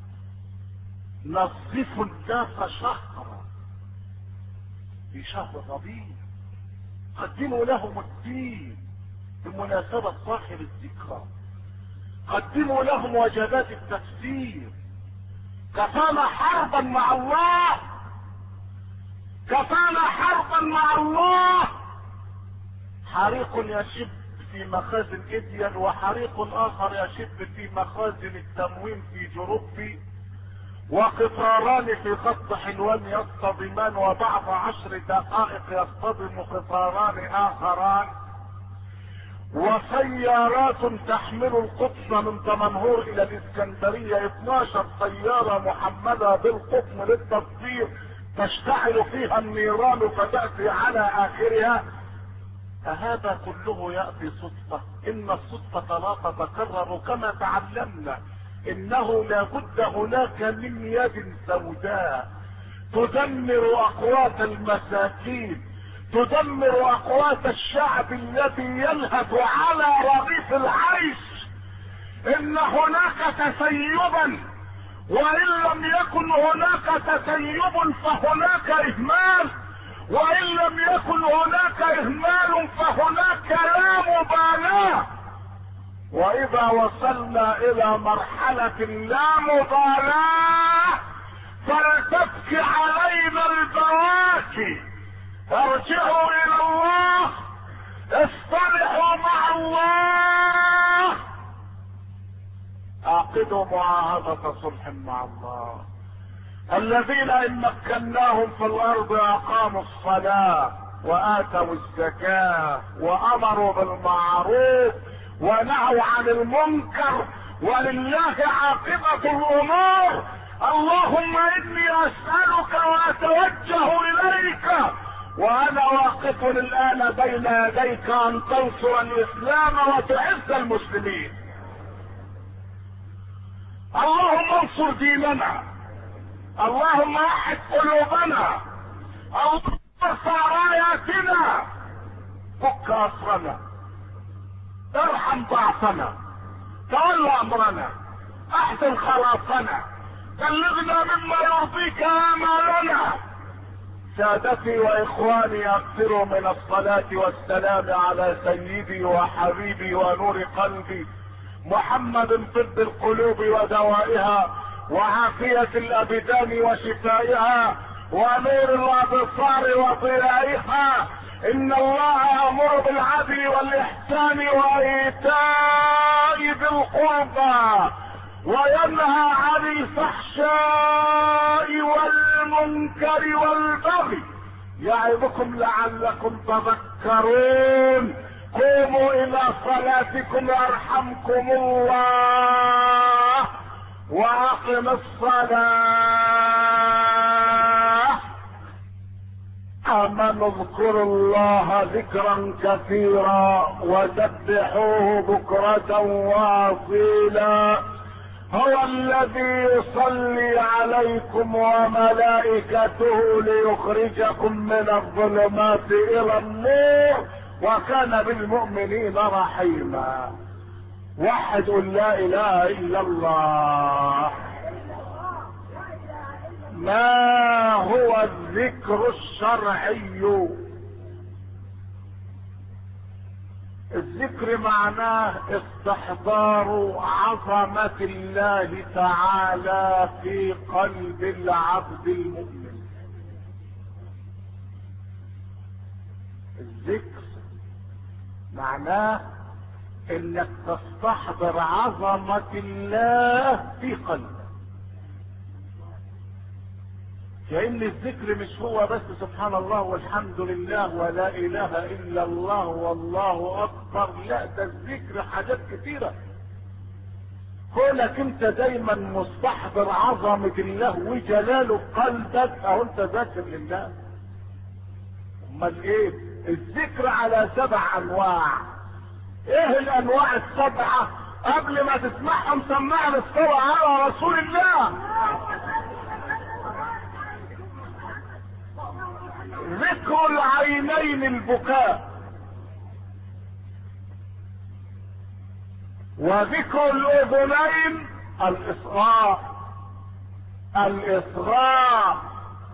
نظفوا الناس شهرا في شهر ربيع، قدموا لهم الدين بمناسبة صاحب الذكرى، قدموا لهم وجبات التفسير. كفانا حربا مع الله، كفانا حربا مع الله. حريق يشب في مخازن إديان، وحريق آخر يشب في مخازن التموين في جروبي، وقطاران في خط حلوان يصطدمان، وبعد 10 دقائق يصطدم قطاران آخران، وسيارات تحمل القطن من دمنهور إلى الإسكندرية، 12 سيارة محملة بالقطن للتصدير تشتعل فيها النيران فتأتي على آخرها. فهذا كله يأتي صدفة؟ إن الصدفة لا تتكرر، كما تعلمنا إنه لا بد هناك من يد سوداء تدمر أقوات المساكين، تدمر اقوات الشعب الذي يلهث على رغيف العيش. ان هناك تسيبا، وان لم يكن هناك تسيب فهناك اهمال، وان لم يكن هناك اهمال فهناك لا مبالاة. واذا وصلنا الى مرحلة لا مبالاة فلتبكي علينا البواكي. ارجعوا الى الله، اصطلحوا مع الله، اعقدوا معاهدة صلح مع الله. الذين ان مكناهم في الارض اقاموا الصلاة واتوا الزكاة وامروا بالمعروف ونهوا عن المنكر، ولله عاقبة الامور. اللهم اني اسألك واتوجه اليك وانا واقف الان بين يديك ان تنصر الاسلام وتعز المسلمين. اللهم انصر ديننا، اللهم وحد قلوبنا، اللهم ارفع راياتنا، فك اسرنا، ارحم ضعفنا، تولى امرنا، احسن خلاصنا، بلغنا مما يرضيك امالنا. سادتي واخواني، اكثروا من الصلاة والسلام على سيدي وحبيبي ونور قلبي محمد، طب القلوب ودوائها وعافية الابدان وشفائها ونور الابصار وضيائها. ان الله يأمر بالعدل والاحسان وايتاء ذي القربى وينهى عن الفحشاء والمنكر والبغي يعظكم لعلكم تذكرون. قوموا الى صلاتكم يرحمكم الله، واقم الصلاة. امنوا اذكروا الله ذكرا كثيرا وسبحوه بكرة واصيلا. هو الذي يصلي عليكم وملائكته ليخرجكم من الظلمات الى النور وكان بالمؤمنين رحيما. وحدوا لا اله الا الله. ما هو الذكر الشرعي؟ الذكر معناه استحضار عظمة الله تعالى في قلب العبد المؤمن. الذكر معناه انك تستحضر عظمة الله في قلبك. كأن الذكر مش هو بس سبحان الله والحمد لله ولا اله الا الله والله اكبر، لا، ده الذكر حاجات كتيرة. كونك انت دايما مستحضر عظمة الله وجلاله في قلبك اهو انت ذاكر لله. امال ايه؟ الذكر على 7 انواع. ايه الانواع ال7؟ قبل ما تسمعهم سمعنا الصلاة على رسول الله. ذكر العينين البكاء، وذكر الاذنين الاصغاء،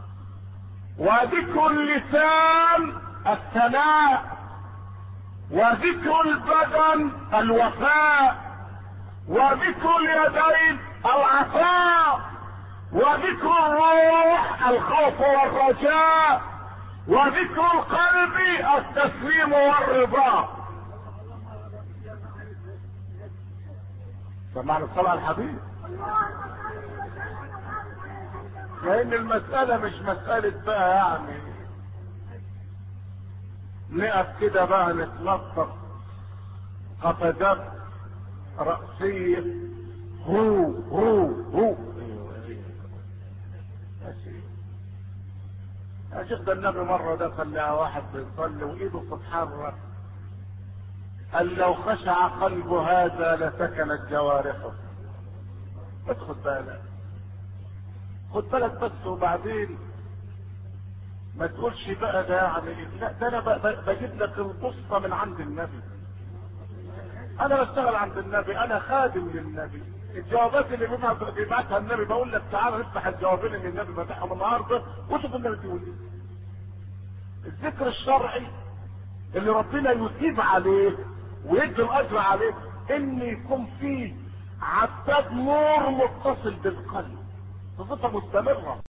وذكر اللسان الثناء، وذكر البدن الوفاء، وذكر اليدين العطاء، وذكر الروح الخوف والرجاء، وذكر القلب التسليم والرضا. سمعنا الصلاة على الحبيب. لان المسألة مش مسألة بقى يعني نقف كده بقى نتلطف قفزات رأسية هو يا شيخ. ده النبي مرة دخل لها واحد بيصلي وايده بتتحرك، قال لو خشع قلب هذا لسكنت جوارحه. بس خد بالك بس. وبعدين ما تقولش بقى ده يعني لا، ده انا بجيب لك القصة من عند النبي، انا بشتغل عند النبي، انا خادم للنبي. الجوابات اللي بيبعتها النبي بقول لك تعالى نفتح الجوابين اللي النبي فتحهم النهارده وشوف النبي بيقول ايه. الذكر الشرعي اللي ربنا يثيب عليه ويدي الاجر عليه ان يكون فيه عداد نور متصل بالقلب بصفه مستمره.